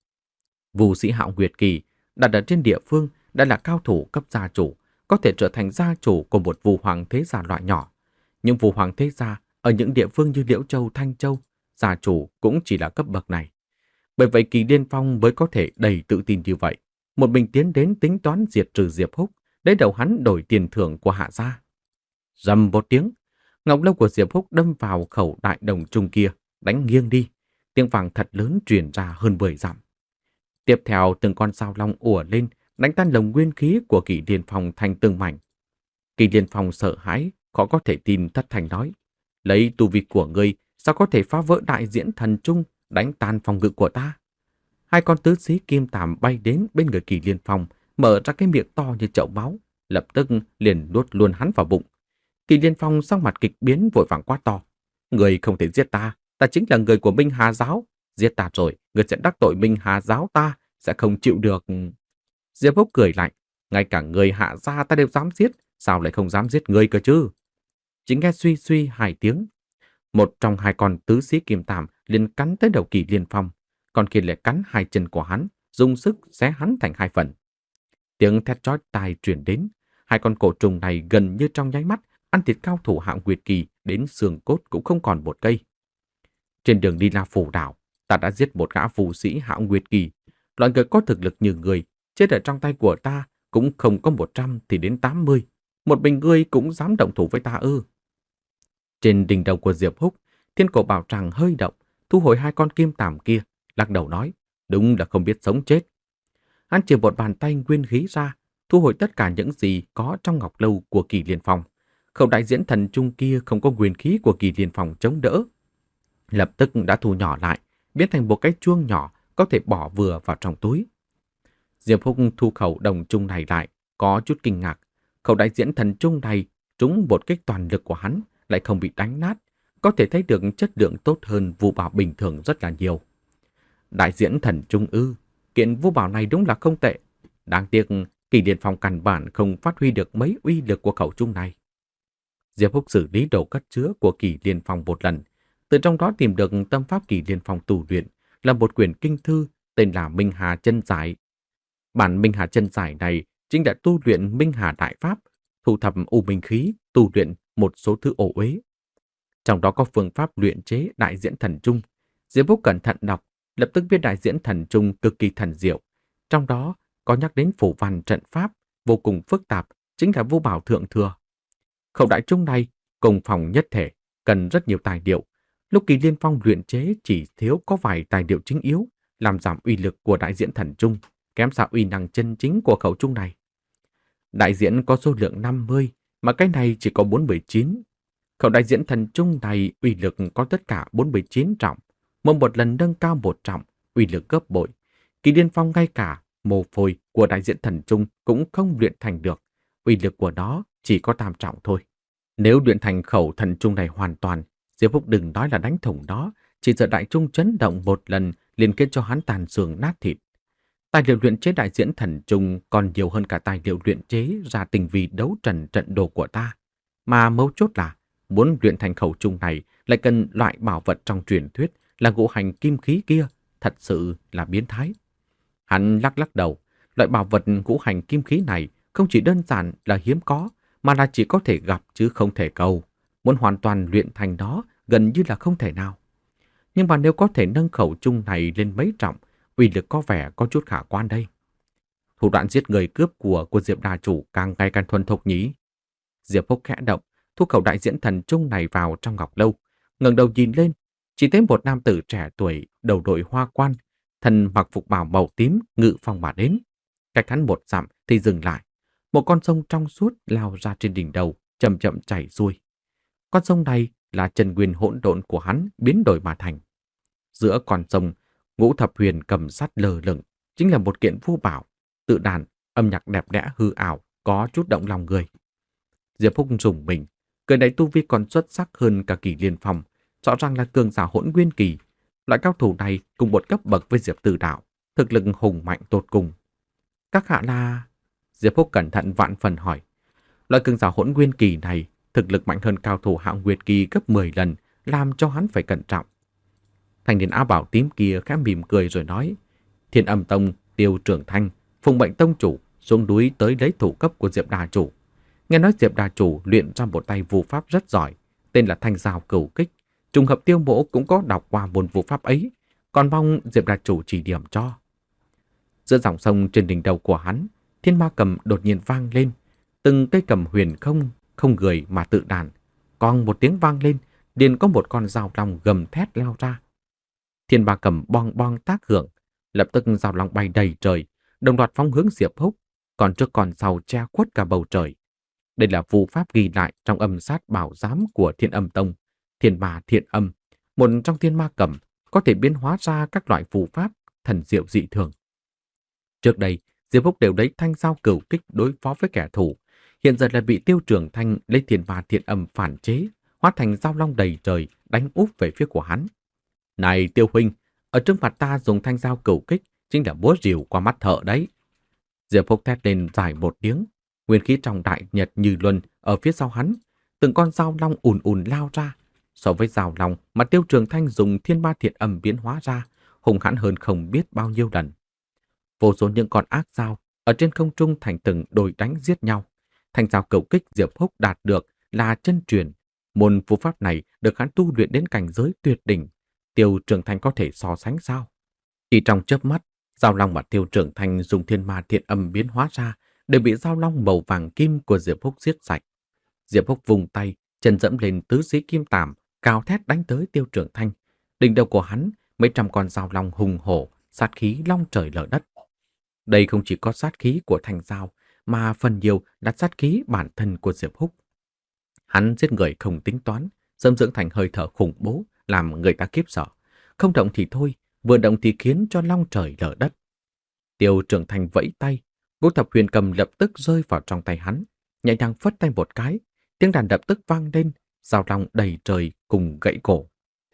Vũ sĩ Hạo Nguyệt Kỳ đặt ở trên địa phương đã là cao thủ cấp gia chủ, có thể trở thành gia chủ của một vũ hoàng thế gia loại nhỏ. Nhưng vũ hoàng thế gia ở những địa phương như Liễu Châu, Thanh Châu, gia chủ cũng chỉ là cấp bậc này. Bởi vậy Kỳ Liên Phong mới có thể đầy tự tin như vậy. Một mình tiến đến tính toán diệt trừ Diệp Húc, lấy đầu hắn đổi tiền thưởng của Hạ gia. Rầm một tiếng, ngọc lâu của Diệp Húc đâm vào khẩu đại đồng trung kia, đánh nghiêng đi. Tiếng vàng thật lớn truyền ra hơn mười dặm. Tiếp theo từng con sao long ùa lên, đánh tan lồng nguyên khí của Kỳ Liên Phong thành từng mảnh. Kỳ Liên Phong sợ hãi, khó có thể tin thất thành nói. Lấy tu vi của ngươi, sao có thể phá vỡ đại diễn thần trung, đánh tan phòng ngự của ta? Hai con tứ sĩ kim tàm bay đến bên người Kỳ Liên Phong, mở ra cái miệng to như chậu máu, lập tức liền nuốt luôn hắn vào bụng. Kỳ Liên Phong sắc mặt kịch biến vội vàng quát to. Người không thể giết ta, ta chính là người của Minh Hà Giáo. Giết ta rồi, người sẽ đắc tội Minh Hà Giáo ta, sẽ không chịu được. Diệp Húc cười lạnh, ngay cả người Hạ gia ta đều dám giết, sao lại không dám giết người cơ chứ? Chỉ nghe suy suy hai tiếng. Một trong hai con tứ sĩ kim tàm liền cắn tới đầu Kỳ Liên Phong, còn kia lại cắn hai chân của hắn, dùng sức xé hắn thành hai phần. Tiếng thét chói tai truyền đến, hai con cổ trùng này gần như trong nháy mắt ăn thịt cao thủ Hạo Nguyệt Kỳ đến xương cốt cũng không còn một cây. Trên đường đi La Phù đảo, ta đã giết một gã phù sĩ Hạo Nguyệt Kỳ, loại người có thực lực như người, chết ở trong tay của ta cũng không có một trăm thì đến tám mươi, một mình ngươi cũng dám động thủ với ta ư? Trên đỉnh đầu của Diệp Húc, thiên cổ bảo tràng hơi động, thu hồi hai con kim tàm kia, lắc đầu nói, đúng là không biết sống chết. Hắn chỉ một bàn tay nguyên khí ra, thu hồi tất cả những gì có trong ngọc lâu của Kỳ Liên Phong. Khẩu đại diễn thần trung kia không có nguyên khí của Kỳ Liên Phong chống đỡ, lập tức đã thu nhỏ lại, biến thành một cái chuông nhỏ có thể bỏ vừa vào trong túi. Diệp Húc thu khẩu đồng trung này lại, có chút kinh ngạc. Khẩu đại diễn thần trung này trúng một kích toàn lực của hắn, lại không bị đánh nát, có thể thấy được chất lượng tốt hơn vũ bảo bình thường rất là nhiều. Đại diễn thần trung ư, kiện vũ bảo này đúng là không tệ. Đáng tiếc Kỳ Liên Phong căn bản không phát huy được mấy uy lực của khẩu trung này. Diệp Húc xử lý đồ cất chứa của Kỳ Liên Phong một lần, từ trong đó tìm được tâm pháp Kỳ Liên Phong tu luyện là một quyển kinh thư tên là Minh Hà Chân Giải. Bản Minh Hà Chân Giải này chính là tu luyện Minh Hà Đại Pháp, thu thập u minh khí, tu luyện một số thứ ổ uế. Trong đó có phương pháp luyện chế đại diễn thần trung. Diệp Húc cẩn thận đọc, lập tức biết đại diễn thần trung cực kỳ thần diệu. Trong đó có nhắc đến phù văn trận pháp vô cùng phức tạp, chính là vũ bảo thượng thừa. Khẩu đại trung này cùng phòng nhất thể, cần rất nhiều tài liệu. Lúc Kỳ Liên Phong luyện chế chỉ thiếu có vài tài liệu chính yếu, làm giảm uy lực của đại diễn thần trung, kém xa uy năng chân chính của khẩu trung này. Đại diễn có số lượng năm mươi, mà cái này chỉ có bốn mươi chín. Khẩu đại diễn thần trung này uy lực có tất cả bốn mươi chín trọng, mỗi một lần nâng cao một trọng, uy lực gấp bội. Kỳ Điên Phong ngay cả mồ phôi của đại diện thần trung cũng không luyện thành được, uy lực của nó chỉ có tam trọng thôi. Nếu luyện thành khẩu thần trung này hoàn toàn, Diệp Phúc đừng nói là đánh thủng nó, chỉ sợ đại trung chấn động một lần liền khiến cho hắn tàn xương nát thịt. Tài liệu luyện chế đại diễn thần trung còn nhiều hơn cả tài liệu luyện chế ra tình vi đấu trần trận đồ của ta. Mà mấu chốt là, muốn luyện thành khẩu trung này lại cần loại bảo vật trong truyền thuyết là ngũ hành kim khí kia, thật sự là biến thái. Hắn lắc lắc đầu, loại bảo vật ngũ hành kim khí này không chỉ đơn giản là hiếm có, mà là chỉ có thể gặp chứ không thể cầu. Muốn hoàn toàn luyện thành nó gần như là không thể nào. Nhưng mà nếu có thể nâng khẩu trung này lên mấy trọng, uy lực có vẻ có chút khả quan đây. Thủ đoạn giết người cướp của của Diệp đà chủ càng ngày càng thuần thục nhỉ. Diệp Phúc khẽ động, thu khẩu đại diễn thần trung này vào trong ngọc lâu, ngẩng đầu nhìn lên, chỉ thấy một nam tử trẻ tuổi, đầu đội hoa quan, thân mặc phục bào màu tím ngự phong mà đến. Cách hắn một dặm thì dừng lại. Một con sông trong suốt lao ra trên đỉnh đầu, chậm chậm chảy xuôi. Con sông này là chân nguyên hỗn độn của hắn biến đổi mà thành. Giữa con sông, Ngũ Thập Huyền cầm sắt lơ lửng, chính là một kiện phù bảo, tự đàn, âm nhạc đẹp đẽ hư ảo, có chút động lòng người. Diệp Phúc rùng mình, người này tu vi còn xuất sắc hơn cả Kỳ Liên Phong, rõ ràng là cường giả hỗn nguyên kỳ. Loại cao thủ này cùng một cấp bậc với Diệp Tử Đạo, thực lực hùng mạnh tột cùng. Các hạ là... Diệp Phúc cẩn thận vạn phần hỏi. Loại cường giả hỗn nguyên kỳ này, thực lực mạnh hơn cao thủ hạng nguyệt kỳ gấp mười lần, làm cho hắn phải cẩn trọng. Thanh niên áo bảo tím kia khẽ mỉm cười rồi nói, Thiên Âm Tông, Tiêu Trưởng Thanh, Phùng Mệnh Tông chủ xuống núi tới lấy thủ cấp của Diệp Đà chủ. Nghe nói Diệp Đà chủ luyện ra một tay vũ pháp rất giỏi, tên là Thanh Giao Cửu Kích. Trùng hợp Tiêu Mỗ cũng có đọc qua môn vũ pháp ấy, còn mong Diệp Đà chủ chỉ điểm cho. Giữa dòng sông trên đỉnh đầu của hắn, thiên ma cầm đột nhiên vang lên, từng cây cầm huyền không, không người mà tự đàn. Còn một tiếng vang lên, liền có một con dao long gầm thét lao ra. Thiên ma cầm bong bong tác hưởng, lập tức dao long bay đầy trời, đồng loạt phóng hướng Diệp Phúc, còn trước còn sau che khuất cả bầu trời. Đây là phù pháp ghi lại trong âm sát bảo giám của Thiên Âm Tông, Thiên Ma Thiện Âm, một trong thiên ma cầm có thể biến hóa ra các loại phù pháp thần diệu dị thường. Trước đây, Diệp Phúc đều lấy thanh giao cửu kích đối phó với kẻ thù, hiện giờ là bị Tiêu Trưởng Thanh lấy Thiên Ma Thiện Âm phản chế, hóa thành dao long đầy trời đánh úp về phía của hắn. Này Tiêu huynh, ở trước mặt ta dùng thanh giao cửu kích chính là búa rìu qua mắt thợ đấy. Diệp Phúc thét lên dài một tiếng, nguyên khí trong đại nhật như luân ở phía sau hắn, từng con dao long ùn ùn lao ra. So với dao long mà Tiêu Trường Thanh dùng Thiên Ma Thiện Âm biến hóa ra, hùng hãn hơn không biết bao nhiêu lần. Vô số những con ác dao ở trên không trung thành từng đôi đánh giết nhau. Thanh dao cửu kích Diệp Phúc đạt được là chân truyền. Môn phù pháp này được hắn tu luyện đến cảnh giới tuyệt đỉnh. Tiêu Trường Thanh có thể so sánh sao? Chỉ trong chớp mắt, dao long mà Tiêu Trường Thanh dùng Thiên Ma Thiện Âm biến hóa ra đều bị dao long màu vàng kim của Diệp Phúc giết sạch. Diệp Phúc vùng tay, chân dẫm lên tứ sĩ kim tàm, cao thét đánh tới Tiêu Trường Thanh. Đỉnh đầu của hắn, mấy trăm con dao long hùng hổ, sát khí long trời lở đất. Đây không chỉ có sát khí của thanh dao, mà phần nhiều là sát khí bản thân của Diệp Phúc. Hắn giết người không tính toán, dâm dưỡng thành hơi thở khủng bố, làm người ta khiếp sợ. Không động thì thôi, vừa động thì khiến cho long trời lở đất. Tiêu Trường Thanh vẫy tay, Ngũ Thập Huyền cầm lập tức rơi vào trong tay hắn, nhẹ nhàng phất tay một cái, tiếng đàn lập tức vang lên, dao long đầy trời cùng gãy cổ.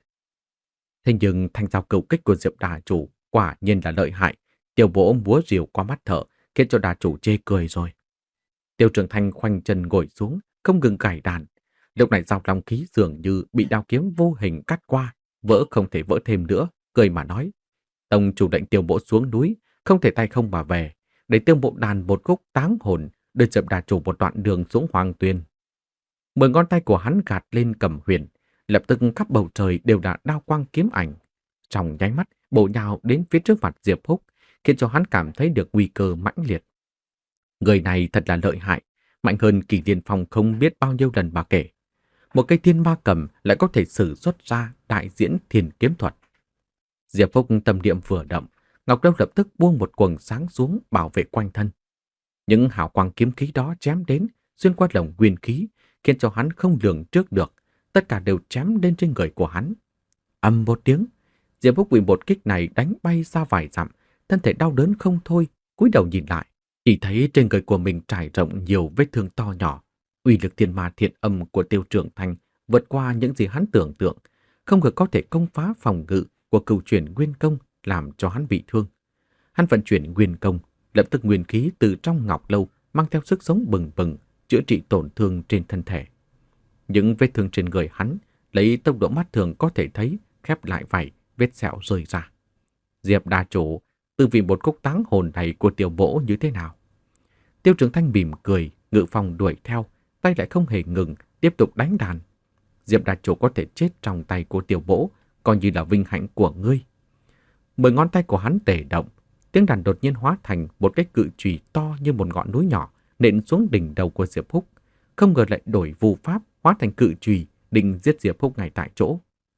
Thế nhưng thanh dao cửu kích của Diệp Đà chủ quả nhiên là lợi hại, Tiêu Bố búa rìu qua mắt thợ, khiến cho Đà chủ chê cười rồi. Tiêu Trường Thanh khoanh chân ngồi xuống, không ngừng gảy đàn. Lúc này dao long khí dường như bị đao kiếm vô hình cắt qua, vỡ không thể vỡ thêm nữa, cười mà nói: Tông chủ lệnh Tiêu Bố xuống núi, không thể tay không mà về, để Tiêu Bộ đàn một khúc táng hồn, đưa Diệp Đà chủ một đoạn đường xuống Hoàng Tuyền. Mười ngón tay của hắn gạt lên cầm huyền, lập tức khắp bầu trời đều là đao quang kiếm ảnh. Trong nháy mắt, bổ nhào đến phía trước mặt Diệp Phúc, khiến cho hắn cảm thấy được nguy cơ mãnh liệt. Người này thật là lợi hại, mạnh hơn Kỳ Liên Phong không biết bao nhiêu lần mà kể. Một cây thiên ma cầm lại có thể sử xuất ra đại diễn thiên kiếm thuật. Diệp Phúc tâm niệm vừa động, Ngọc Lâu lập tức buông một quầng sáng xuống bảo vệ quanh thân. Những hào quang kiếm khí đó chém đến, xuyên qua lồng nguyên khí, khiến cho hắn không lường trước được, tất cả đều chém lên trên người của hắn. Ầm một tiếng, Diệp Húc bị một kích này đánh bay ra vài dặm, thân thể đau đớn không thôi, cúi đầu nhìn lại, chỉ thấy trên người của mình trải rộng nhiều vết thương to nhỏ. Uy lực thiên ma thiện âm của Tiêu Trường Thanh vượt qua những gì hắn tưởng tượng, không ngờ có thể công phá phòng ngự của cửu chuyển nguyên công, làm cho hắn bị thương. Hắn vận chuyển nguyên công, lập tức nguyên khí từ trong ngọc lâu mang theo sức sống bừng bừng, chữa trị tổn thương trên thân thể. Những vết thương trên người hắn lấy tốc độ mắt thường có thể thấy khép lại vảy, vết sẹo rơi ra. Diệp đà chủ, tư vị một khúc táng hồn này của tiểu bỗ như thế nào? Tiêu Trường Thanh mỉm cười, ngự phong đuổi theo, tay lại không hề ngừng, tiếp tục đánh đàn. Diệp đà chủ có thể chết trong tay của tiểu bỗ, coi như là vinh hạnh của ngươi. Mười ngón tay của hắn tề động, tiếng đàn đột nhiên hóa thành một cái cự chùy to như một ngọn núi nhỏ, nện xuống đỉnh đầu của Diệp Húc. Không ngờ lại đổi vu pháp, hóa thành cự chùy, định giết Diệp Húc ngay tại chỗ.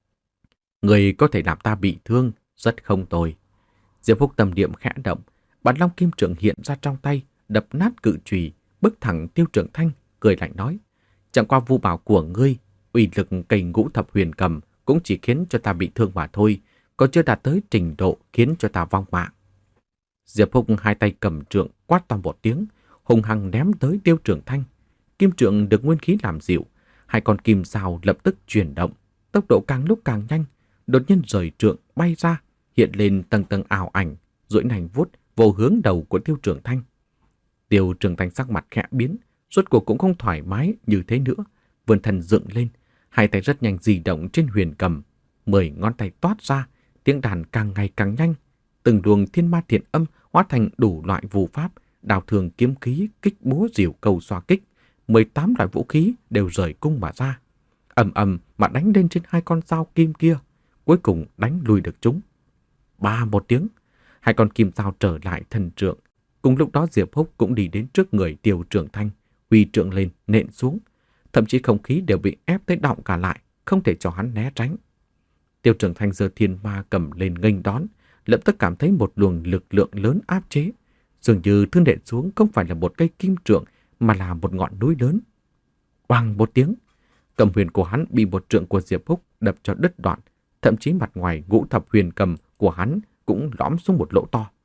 Người có thể làm ta bị thương, rất không tồi. Diệp Húc tâm niệm khẽ động, bản long kim trượng hiện ra trong tay, đập nát cự chùy, bước thẳng Tiêu Trường Thanh, cười lạnh nói: chẳng qua vu bảo của ngươi, uy lực cây ngũ thập huyền cầm cũng chỉ khiến cho ta bị thương mà thôi, còn chưa đạt tới trình độ khiến cho ta vong mạng. Diệp Húc hai tay cầm trượng, quát to một tiếng, hùng hăng ném tới Tiêu Trường Thanh. Kim trượng được nguyên khí làm dịu, hai con kim sao lập tức chuyển động, tốc độ càng lúc càng nhanh, đột nhiên rời trượng bay ra, hiện lên tầng tầng ảo ảnh, duỗi nành vuốt vô hướng đầu của Tiêu Trường Thanh. Tiêu Trường Thanh sắc mặt khẽ biến, rốt cuộc cũng không thoải mái như thế nữa, vươn thân dựng lên, hai tay rất nhanh di động trên huyền cầm, mười ngón tay toát ra, tiếng đàn càng ngày càng nhanh, từng luồng thiên ma thiện âm hóa thành đủ loại vũ pháp, đào thường kiếm khí, kích búa diều cầu xoa kích, mười tám loại vũ khí đều rời cung mà ra, ầm ầm mà đánh lên trên hai con dao kim kia, cuối cùng đánh lùi được chúng. Ba một tiếng, hai con kim dao trở lại thần trượng. Cùng lúc đó Diệp Húc cũng đi đến trước người Tiêu Trường Thanh, huy trượng lên nện xuống, thậm chí không khí đều bị ép tới đọng cả lại, không thể cho hắn né tránh. Tiêu Trường Thanh giơ thiên ma cầm lên nghênh đón, lập tức cảm thấy một luồng lực lượng lớn áp chế, dường như thứ nện xuống không phải là một cây kim trượng mà là một ngọn núi lớn. Oang một tiếng, cầm huyền của hắn bị một trượng của Diệp Húc đập cho đứt đoạn, thậm chí mặt ngoài ngũ thập huyền cầm của hắn cũng lõm xuống một lỗ to.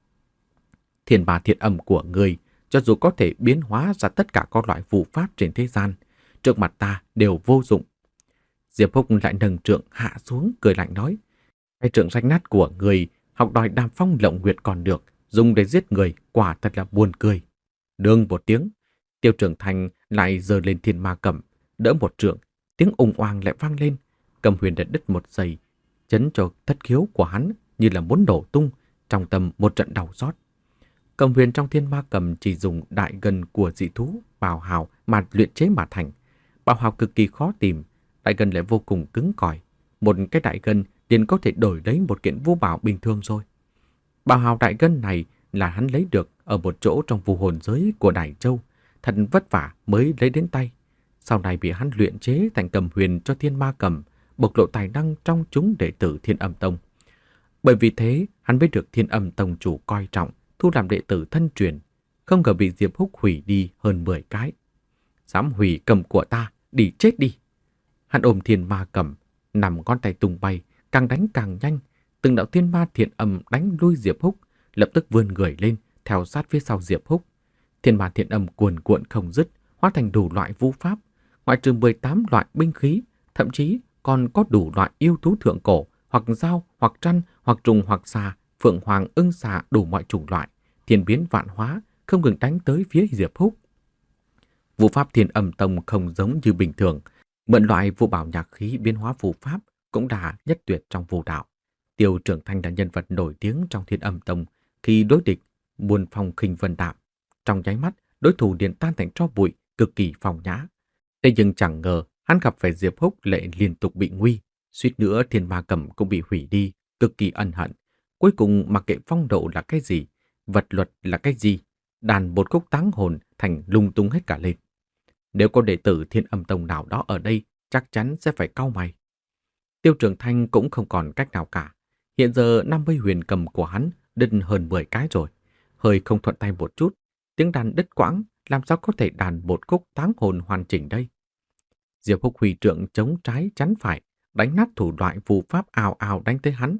Thiên ma thiện âm của ngươi, cho dù có thể biến hóa ra tất cả các loại phù pháp trên thế gian, trước mặt ta đều vô dụng. Diệp Húc lại nâng trượng hạ xuống, cười lạnh nói: cái trượng rách nát của ngươi, học đòi đàm phong lộng nguyệt còn được, dùng để giết người quả thật là buồn cười. Đương một tiếng, Tiêu Trường Thanh lại giơ lên thiên ma cầm, đỡ một trượng, tiếng ùng oang lại vang lên, cầm huyền đã đứt một giây, chấn cho thất khiếu của hắn như là muốn nổ tung, trong tâm một trận đau xót. Cầm huyền trong thiên ma cầm chỉ dùng đại ngân của dị thú bào hào mà luyện chế mà thành. Bào hào cực kỳ khó tìm, đại ngân lại vô cùng cứng cỏi. Một cái đại ngân liền có thể đổi lấy một kiện vô bảo bình thường rồi. Bào hào đại ngân này là hắn lấy được ở một chỗ trong vu hồn giới của Đại Châu, thật vất vả mới lấy đến tay. Sau này bị hắn luyện chế thành cầm huyền cho thiên ma cầm, bộc lộ tài năng trong chúng đệ tử Thiên Âm Tông. Bởi vì thế, hắn mới được Thiên Âm Tông chủ coi trọng, thu làm đệ tử thân truyền, không ngờ bị Diệp Húc hủy đi hơn mười cái. Dám hủy cầm của ta, đi chết đi. Hắn ôm thiên ma cầm, nằm ngón tay tung bay, càng đánh càng nhanh, từng đạo thiên ma thiện âm đánh lui Diệp Húc, lập tức vươn người lên, theo sát phía sau Diệp Húc. Thiên ma thiện âm cuồn cuộn không dứt, hóa thành đủ loại vũ pháp, ngoại trừ mười tám loại binh khí, thậm chí còn có đủ loại yêu thú thượng cổ, hoặc dao, hoặc trăn, hoặc trùng, hoặc xà, phượng hoàng, ưng xà, đủ mọi chủng loại, thiên biến vạn hóa, không ngừng đánh tới phía Diệp Húc. Vũ pháp Thiên Âm Tông không giống như bình thường, mượn loại vũ bảo nhạc khí biến hóa vũ pháp cũng đã nhất tuyệt trong vũ đạo. Tiêu Trường Thanh là nhân vật nổi tiếng trong Thiên Âm Tông, khi đối địch muôn phong khinh vân đạm, trong nháy mắt đối thủ liền tan thành tro bụi, cực kỳ phong nhã. Thế nhưng chẳng ngờ hắn gặp phải Diệp Húc lại liên tục bị nguy, suýt nữa thiên ma cầm cũng bị hủy đi, cực kỳ ân hận. Cuối cùng mặc kệ phong độ là cái gì, vật luật là cái gì, đàn một khúc táng hồn thành lung tung hết cả lên. Nếu có đệ tử Thiên Âm Tông nào đó ở đây, chắc chắn sẽ phải cau mày. Tiêu Trường Thanh cũng không còn cách nào cả. Hiện giờ năm mươi huyền cầm của hắn đứt hơn mười cái rồi, hơi không thuận tay một chút, tiếng đàn đứt quãng, làm sao có thể đàn một khúc táng hồn hoàn chỉnh đây. Diệp Húc huy trượng chống trái chắn phải, đánh nát thủ loại phù pháp ào ào đánh tới hắn.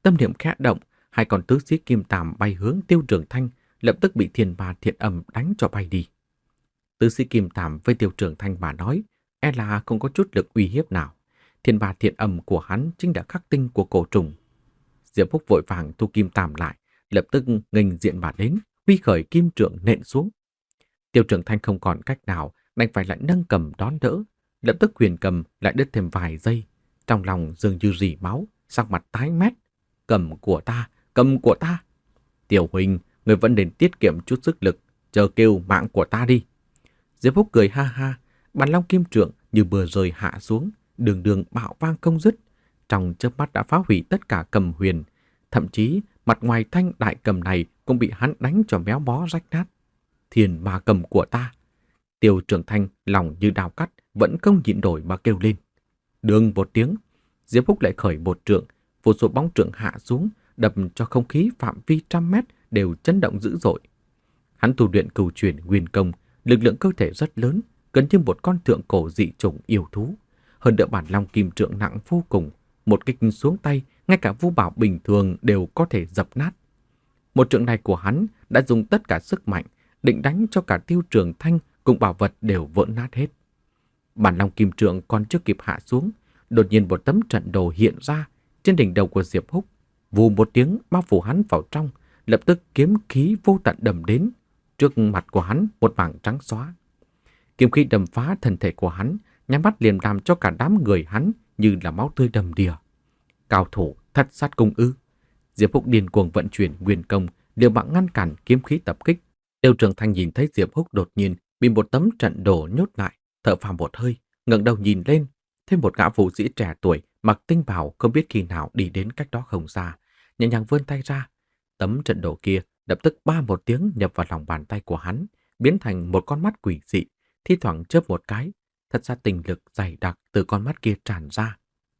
tâm niệm khẽ động, hai con tứ sĩ kim tàm bay hướng Tiêu Trường Thanh, lập tức bị Thiên Ma Thiện Âm đánh cho bay đi. Tứ sĩ kim tàm với Tiêu Trường Thanh mà nói, e là không có chút lực uy hiếp nào. Thiên Ma Thiện Âm của hắn chính là khắc tinh của cổ trùng. Diệp Húc vội vàng thu kim tàm lại, lập tức nghênh diện mà đến, huy khởi kim trượng nện xuống. Tiêu Trường Thanh không còn cách nào, đành phải lại nâng cầm đón đỡ, lập tức quyền cầm lại đứt thêm vài giây, trong lòng dường như rỉ máu, sắc mặt tái mét. Cầm của ta, cầm của ta. Tiểu huynh, người vẫn nên tiết kiệm chút sức lực, chờ kêu mạng của ta đi. Diệp Húc cười ha ha, bàn long kim trượng như vừa rời hạ xuống, đường đường bạo vang không dứt, trong chớp mắt đã phá hủy tất cả cầm huyền, thậm chí mặt ngoài thanh đại cầm này cũng bị hắn đánh cho méo mó rách nát. Thiên ma cầm của ta. Tiêu Trường Thanh lòng như đào cắt, vẫn không nhịn nổi mà kêu lên. Đường một tiếng, Diệp Húc lại khởi một trượng, vô số bóng trượng hạ xuống, đập cho không khí phạm vi trăm mét đều chấn động dữ dội. Hắn tu luyện cửu chuyển nguyên công, lực lượng cơ thể rất lớn, gần như một con thượng cổ dị chủng yêu thú. Hơn nữa bản long kim trượng nặng vô cùng, một kích xuống tay, ngay cả vu bảo bình thường đều có thể dập nát. Một trượng này của hắn đã dùng tất cả sức mạnh, định đánh cho cả Tiêu Trường Thanh cùng bảo vật đều vỡ nát hết. Bản long kim trượng còn chưa kịp hạ xuống, đột nhiên một tấm trận đồ hiện ra trên đỉnh đầu của Diệp Húc, vù một tiếng bao phủ hắn vào trong, lập tức kiếm khí vô tận đầm đến, trước mặt của hắn một mảng trắng xóa. Kiếm khí đầm phá thân thể của hắn, nhắm mắt liền làm cho cả đám người hắn như là máu tươi đầm đìa. Cao thủ thất sát cung ư? Diệp Húc điên cuồng vận chuyển nguyên công, liều mạng ngăn cản kiếm khí tập kích. Tiêu Trường Thanh nhìn thấy Diệp Húc đột nhiên bị một tấm trận đồ nhốt lại, thở phào một hơi, ngẩng đầu nhìn lên, thêm một gã vũ sĩ trẻ tuổi mặc tinh bào không biết khi nào đi đến cách đó không xa, nhẹ nhàng vươn tay ra. Tấm trận đồ kia lập tức ba một tiếng nhập vào lòng bàn tay của hắn, biến thành một con mắt quỷ dị, thi thoảng chớp một cái, thật ra tình lực dày đặc từ con mắt kia tràn ra.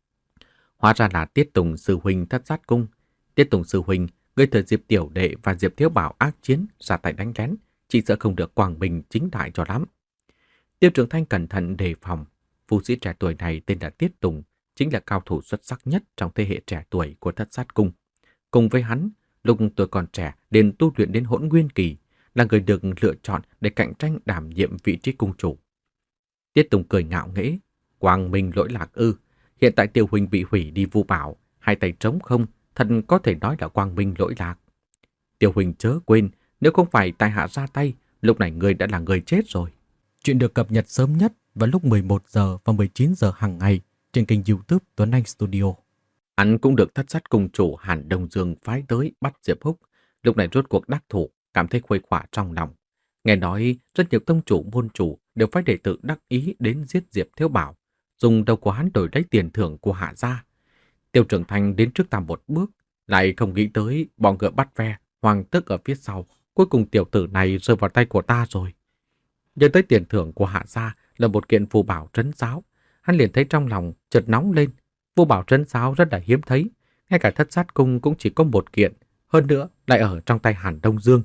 Hóa ra là Tiết Tùng sư huynh thất sát cung. Tiết Tùng sư huynh, người thời Diệp Tiểu Đệ và Diệp Thiếu Bảo ác chiến ra tay đánh lén, chỉ sợ không được quang bình chính đại cho lắm. Tiêu Trường Thanh cẩn thận đề phòng. Vũ sĩ trẻ tuổi này tên là Tiết Tùng, chính là cao thủ xuất sắc nhất trong thế hệ trẻ tuổi của thất sát cung. Cùng với hắn, lúc tuổi còn trẻ đến tu luyện đến hỗn nguyên kỳ, là người được lựa chọn để cạnh tranh đảm nhiệm vị trí cung chủ. Tiết Tùng cười ngạo nghễ, quang minh lỗi lạc ư? Hiện tại Tiêu huynh bị hủy đi vu bảo, hai tay trống không, thật có thể nói là quang minh lỗi lạc. Tiêu huynh chớ quên, nếu không phải tại hạ ra tay, lúc này người đã là người chết rồi. Chuyện được cập nhật sớm nhất vào lúc mười một giờ và mười chín giờ hàng ngày trên kênh YouTube Tuấn Anh Studio. Hắn cũng được thất sát cung chủ Hàn Đông Dương phái tới bắt Diệp Húc, lúc này rốt cuộc đắc thủ, cảm thấy khuây khỏa trong lòng. Nghe nói rất nhiều tông chủ môn chủ đều phái đệ tử đắc ý đến giết Diệp Thiếu Bảo, dùng đầu của hắn đổi lấy tiền thưởng của Hạ gia. Tiêu Trường Thanh đến trước ta một bước, lại không nghĩ tới bọn ngựa bắt ve, hoàng tức ở phía sau, cuối cùng tiểu tử này rơi vào tay của ta rồi. Nhớ tới tiền thưởng của Hạ gia là một kiện phù bảo trấn giáo, hắn liền thấy trong lòng chợt nóng lên. Phù bảo trấn giáo rất là hiếm thấy, ngay cả thất sát cung cũng chỉ có một kiện, hơn nữa lại ở trong tay Hàn Đông Dương.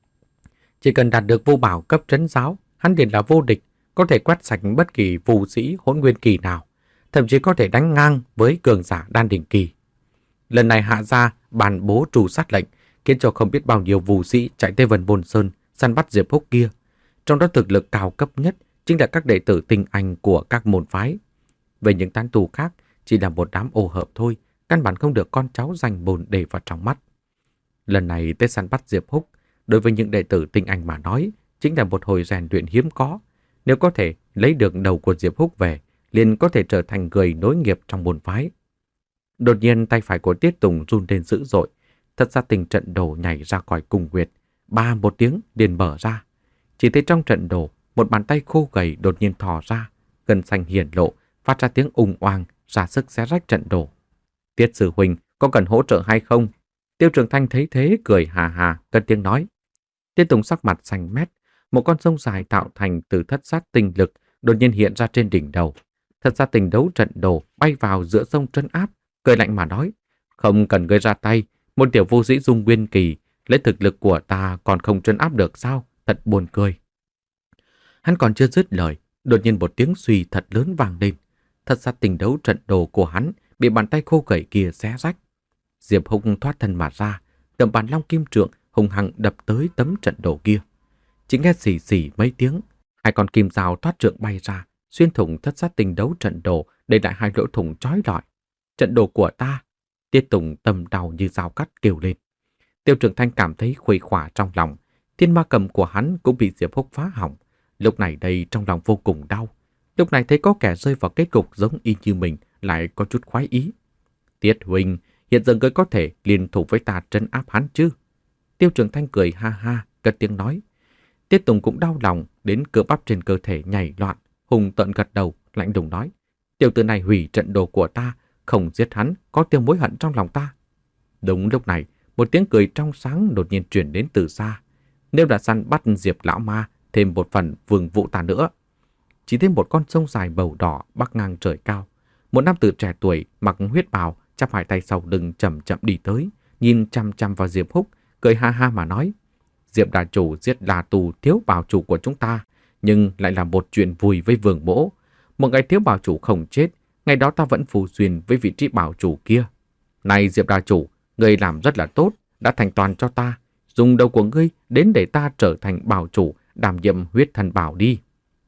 Chỉ cần đạt được phù bảo cấp trấn giáo, hắn liền là vô địch, có thể quét sạch bất kỳ phù sĩ hỗn nguyên kỳ nào, thậm chí có thể đánh ngang với cường giả đan đỉnh kỳ. Lần này Hạ gia bàn bố trù sát lệnh, khiến cho không biết bao nhiêu phù sĩ chạy tới Vân Bồn Sơn săn bắt Diệp Húc kia. Trong đó thực lực cao cấp nhất chính là các đệ tử tinh anh của các môn phái. Về những tán tu khác, chỉ là một đám ô hợp thôi, căn bản không được con cháu danh môn để vào trong mắt. Lần này tới săn bắt Diệp Húc, đối với những đệ tử tinh anh mà nói, chính là một hồi rèn luyện hiếm có. Nếu có thể lấy được đầu của Diệp Húc về, liền có thể trở thành người nối nghiệp trong môn phái. Đột nhiên tay phải của Tiết Tùng run lên dữ dội, thật ra tình trận đồ nhảy ra khỏi cùng huyệt, ba một tiếng liền mở ra. Chỉ thấy trong trận đồ, một bàn tay khô gầy đột nhiên thò ra, gân xanh hiển lộ, phát ra tiếng ùng oang, ra sức xé rách trận đồ. Tiết sư huynh, có cần hỗ trợ hay không? Tiêu Trường Thanh thấy thế cười hà hà, cất tiếng nói. Tiết Tùng sắc mặt xanh mét, một con sông dài tạo thành từ thất sát tinh lực đột nhiên hiện ra trên đỉnh đầu. Thật ra tình đấu trận đồ bay vào giữa sông trấn áp, cười lạnh mà nói, không cần gây ra tay, một tiểu vô sĩ dung nguyên kỳ, lấy thực lực của ta còn không trấn áp được sao, thật buồn cười. Hắn còn chưa dứt lời, đột nhiên một tiếng suy thật lớn vang lên. Thật ra tình đấu trận đồ của hắn bị bàn tay khô gầy kia xé rách. Diệp Húc thoát thân mà ra, cầm bàn long kim trượng hùng hăng đập tới tấm trận đồ kia. Chỉ nghe xì xì mấy tiếng, hai con kim dao thoát trượng bay ra, xuyên thủng thất sát tinh đấu trận đồ, để lại hai lỗ thủng chói lọi. Trận đồ của ta! Tiết Tùng tâm đau như dao cắt kêu lên. Tiêu Trường Thanh cảm thấy khuây khỏa trong lòng. Thiên ma cầm của hắn cũng bị Diệp Húc phá hỏng. Lúc này đây trong lòng vô cùng đau. Lúc này thấy có kẻ rơi vào kết cục giống y như mình, lại có chút khoái ý. Tiết huynh, hiện giờ ngươi có thể liên thủ với ta trấn áp hắn chứ? Tiêu Trường Thanh cười ha ha, cất tiếng nói. Tiết Tùng cũng đau lòng, đến cơ bắp trên cơ thể nhảy loạn, hùng tợn gật đầu, lạnh lùng nói. Tiểu tử này hủy trận đồ của ta, không giết hắn, có tiêu mối hận trong lòng ta. Đúng lúc này, một tiếng cười trong sáng đột nhiên truyền đến từ xa. Nếu đã săn bắt Diệp lão ma, thêm một phần vương vụ ta nữa. Chỉ thêm một con sông dài bầu đỏ bắc ngang trời cao. Một nam tử trẻ tuổi mặc huyết bào, chắp hai tay sau lưng chậm chậm đi tới, nhìn chăm chăm vào Diệp Húc, cười ha ha mà nói. Diệp đà chủ giết là tù thiếu bảo chủ của chúng ta, nhưng lại là một chuyện vui với vương mỗ. Một ngày thiếu bảo chủ không chết, ngày đó ta vẫn phù duyên với vị trí bảo chủ kia. Này Diệp đà chủ, ngươi làm rất là tốt, đã thành toàn cho ta. Dùng đầu của ngươi đến để ta trở thành bảo chủ, đảm nhiệm huyết thần bảo đi.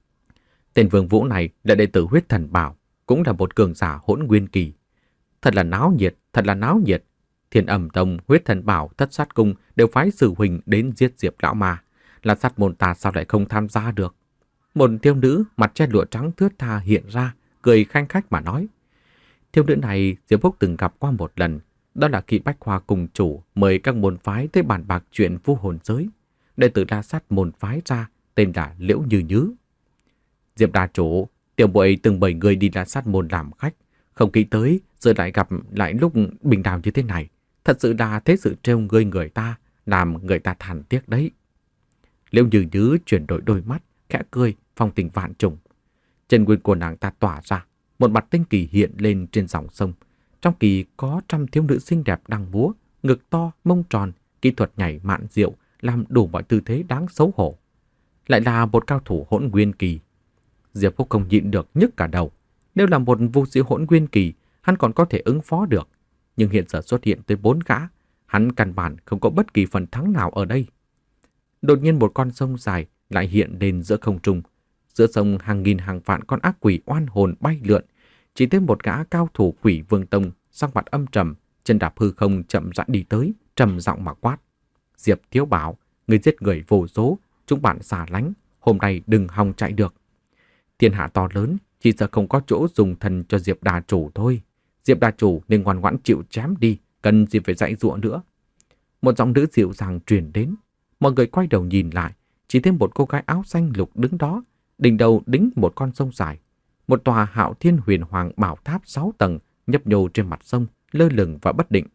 Tên Vương Vũ này là đệ tử huyết thần bảo, cũng là một cường giả hỗn nguyên kỳ. Thật là náo nhiệt, thật là náo nhiệt. Thiên Âm Tông, huyết thần bảo, thất sát cung đều phái sư huynh đến giết Diệp lão ma. Là sát môn ta sao lại không tham gia được? Một thiếu nữ mặt che lụa trắng thướt tha hiện ra, cười khanh khách mà nói. Thiếu nữ này Diệp Húc từng gặp qua một lần, đó là khi Bách Hoa cùng chủ mời các môn phái tới bàn bạc chuyện vu hồn giới. Đệ tử La Sát môn phái ra, tên là Liễu Như Nhứ. Diệp đà chủ, tiểu muội từng mời người đi La Sát môn làm khách, không nghĩ tới giờ lại gặp lại lúc bình đào như thế này. Thật sự là thế sự trêu ngươi người ta, làm người ta thản tiếc đấy. Liễu Như Nhứ chuyển đổi đôi mắt, khẽ cười, phong tình vạn trùng. Chân nguyên của nàng ta tỏa ra, một mặt tinh kỳ hiện lên trên dòng sông. Trong kỳ có trăm thiếu nữ xinh đẹp đang múa, ngực to, mông tròn, kỹ thuật nhảy mạn diệu, làm đủ mọi tư thế đáng xấu hổ. Lại là một cao thủ hỗn nguyên kỳ. Diệp Húc không nhịn được nhức cả đầu. Nếu là một vũ sĩ hỗn nguyên kỳ, hắn còn có thể ứng phó được. Nhưng hiện giờ xuất hiện tới bốn gã, hắn căn bản không có bất kỳ phần thắng nào ở đây. Đột nhiên một con sông dài lại hiện lên giữa không trung. Giữa sông hàng nghìn hàng vạn con ác quỷ oan hồn bay lượn. Chỉ thêm một gã cao thủ Quỷ Vương Tông, sắc mặt âm trầm, chân đạp hư không chậm rãi đi tới, trầm giọng mà quát. Diệp Thiếu Bảo, người giết người vô số, chúng bạn xả lánh, hôm nay đừng hòng chạy được. Thiên hạ to lớn, chỉ sợ không có chỗ dùng thần cho Diệp đà chủ thôi. Diệp đà chủ nên ngoan ngoãn chịu chém đi, cần gì phải dạy dụa nữa. Một giọng nữ dịu dàng truyền đến, mọi người quay đầu nhìn lại, chỉ thêm một cô gái áo xanh lục đứng đó, đỉnh đầu đính một con sông dài. Một tòa Hạo Thiên Huyền Hoàng bảo tháp sáu tầng nhấp nhô trên mặt sông, lơ lửng và bất định.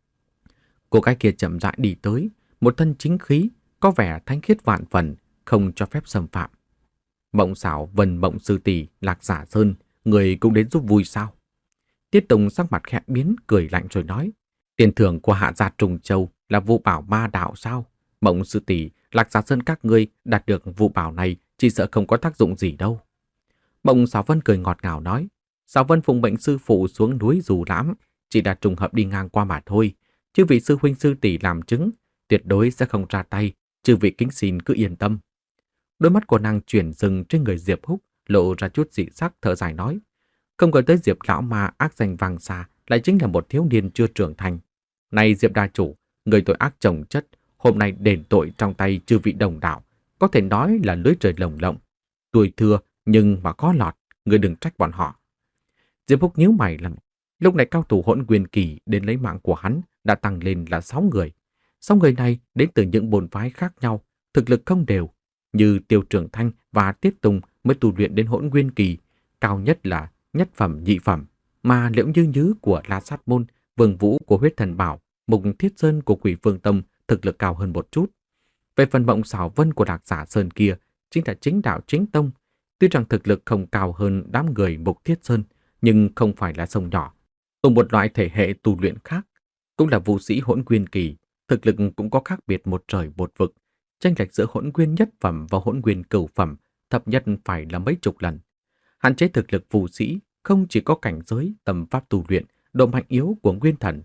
Cô gái kia chậm rãi đi tới, một thân chính khí, có vẻ thánh khiết vạn phần, không cho phép xâm phạm. Mộng xảo Vân Mộng sư tỷ Lạc Giả Sơn, người cũng đến giúp vui sao? Tiết Tùng sắc mặt khẽ biến, cười lạnh rồi nói. Tiền thưởng của hạ gia Trùng Châu là vụ bảo ma đạo sao? Mộng sư tỷ Lạc Giả Sơn các ngươi đạt được vụ bảo này chỉ sợ không có tác dụng gì đâu. Mộng Xảo Vân cười ngọt ngào nói. Xảo Vân phụng mệnh sư phụ xuống núi Dù Lãm, chỉ là trùng hợp đi ngang qua mà thôi. Chư vị sư huynh sư tỷ làm chứng, tuyệt đối sẽ không ra tay, chư vị kính xin cứ yên tâm. Đôi mắt của nàng chuyển dừng trên người Diệp Húc, lộ ra chút dị sắc, thở dài nói. Không ngờ tới Diệp lão ma ác danh vang xa lại chính là một thiếu niên chưa trưởng thành. Này Diệp đa chủ, người tội ác chồng chất, hôm nay đền tội trong tay chư vị đồng đạo, có thể nói là lưới trời lồng lộng. Tuổi thưa nhưng mà có lọt, người đừng trách bọn họ. Diệp Húc nhíu mày lắm. Lúc này cao thủ hỗn nguyên kỳ đến lấy mạng của hắn đã tăng lên là sáu người. Sáu người này đến từ những môn phái khác nhau, thực lực không đều. Như Tiêu Trường Thanh và Tiết Tùng mới tu luyện đến hỗn nguyên kỳ, cao nhất là nhất phẩm nhị phẩm, mà Liễu Như Nhứ của La Sát môn, Vương Vũ của huyết thần bảo, Mục Thiết Sơn của Quỷ Vương Tông thực lực cao hơn một chút. Về phần Mộng Xảo Vân của Lạc Giả Sơn kia, chính là chính đạo chính tông. Tuy rằng thực lực không cao hơn đám người Mục Thiết Sơn, nhưng không phải là sông nhỏ. Cùng một loại thể hệ tu luyện khác, cũng là vũ sĩ hỗn nguyên kỳ, thực lực cũng có khác biệt một trời một vực. Chênh lệch giữa hỗn nguyên nhất phẩm và hỗn nguyên cửu phẩm thấp nhất phải là mấy chục lần. Hạn chế thực lực vũ sĩ không chỉ có cảnh giới, tầm pháp tu luyện, độ mạnh yếu của nguyên thần.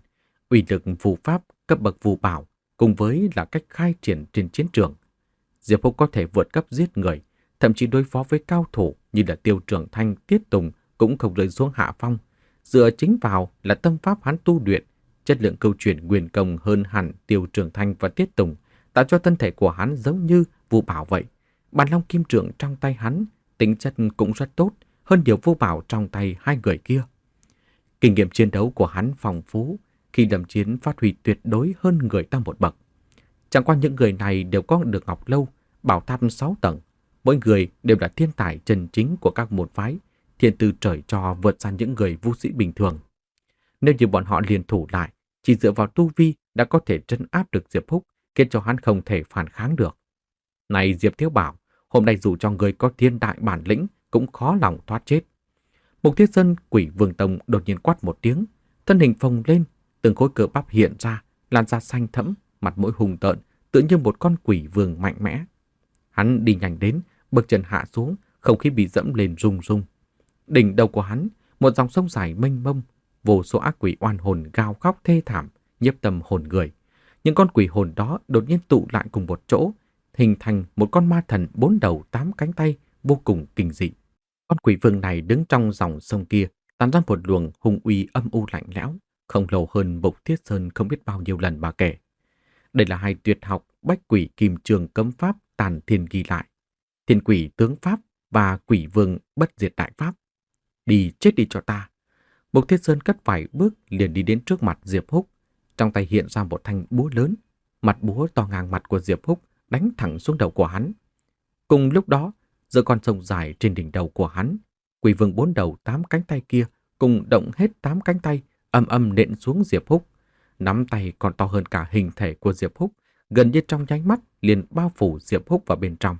Uy lực phù pháp cấp bậc phù bảo cùng với là cách khai triển trên chiến trường. Diệp Húc có thể vượt cấp giết người, thậm chí đối phó với cao thủ như là Tiêu Trường Thanh, Tiết Tùng cũng không rơi xuống hạ phong. Dựa chính vào là tâm pháp hắn tu luyện, chất lượng câu chuyện nguyên công hơn hẳn Tiêu Trường Thanh và Tiết Tùng, tạo cho thân thể của hắn giống như phù bảo vậy. Bàn long kim trượng trong tay hắn, tính chất cũng rất tốt, hơn nhiều phù bảo trong tay hai người kia. Kinh nghiệm chiến đấu của hắn phong phú, khi đầm chiến phát huy tuyệt đối hơn người ta một bậc. Chẳng qua những người này đều có được ngọc lâu, bảo tháp sáu tầng. Mỗi người đều là thiên tài chân chính của các môn phái, thiên tư trời cho vượt xa những người vũ sĩ bình thường. Nếu như bọn họ liên thủ lại, chỉ dựa vào tu vi đã có thể trấn áp được Diệp Húc, khiến cho hắn không thể phản kháng được. Này Diệp Thiếu Bảo, hôm nay dù cho người có thiên đại bản lĩnh cũng khó lòng thoát chết. Mục Thiết Sơn Quỷ Vương Tông đột nhiên quát một tiếng, thân hình phồng lên, từng khối cơ bắp hiện ra, làn da xanh thẫm, mặt mũi hung tợn, tựa như một con quỷ vương mạnh mẽ. Hắn đi nhanh đến, bước chân hạ xuống, không khí bị dẫm lên rung rung. Đỉnh đầu của hắn, một dòng sông dài mênh mông, vô số ác quỷ oan hồn gào khóc thê thảm, nhiếp tâm hồn người. Những con quỷ hồn đó đột nhiên tụ lại cùng một chỗ, hình thành một con ma thần bốn đầu tám cánh tay vô cùng kinh dị. Con quỷ vương này đứng trong dòng sông kia, tản ra một luồng hung uy âm u lạnh lẽo, không lâu hơn Mục Thiết Sơn không biết bao nhiêu lần mà kể. Đây là hai tuyệt học bách quỷ kim trường cấm pháp tàn thiên ghi lại. Thiên quỷ tướng pháp và quỷ vương bất diệt đại pháp. Đi chết đi cho ta. Mục Thiết Sơn cất vài bước liền đi đến trước mặt Diệp Húc. Trong tay hiện ra một thanh búa lớn. Mặt búa to ngang mặt của Diệp Húc đánh thẳng xuống đầu của hắn. Cùng lúc đó, giữa con sông dài trên đỉnh đầu của hắn, quỷ vương bốn đầu tám cánh tay kia cùng động hết tám cánh tay âm âm nện xuống Diệp Húc. Nắm tay còn to hơn cả hình thể của Diệp Húc, gần như trong nháy mắt liền bao phủ Diệp Húc vào bên trong.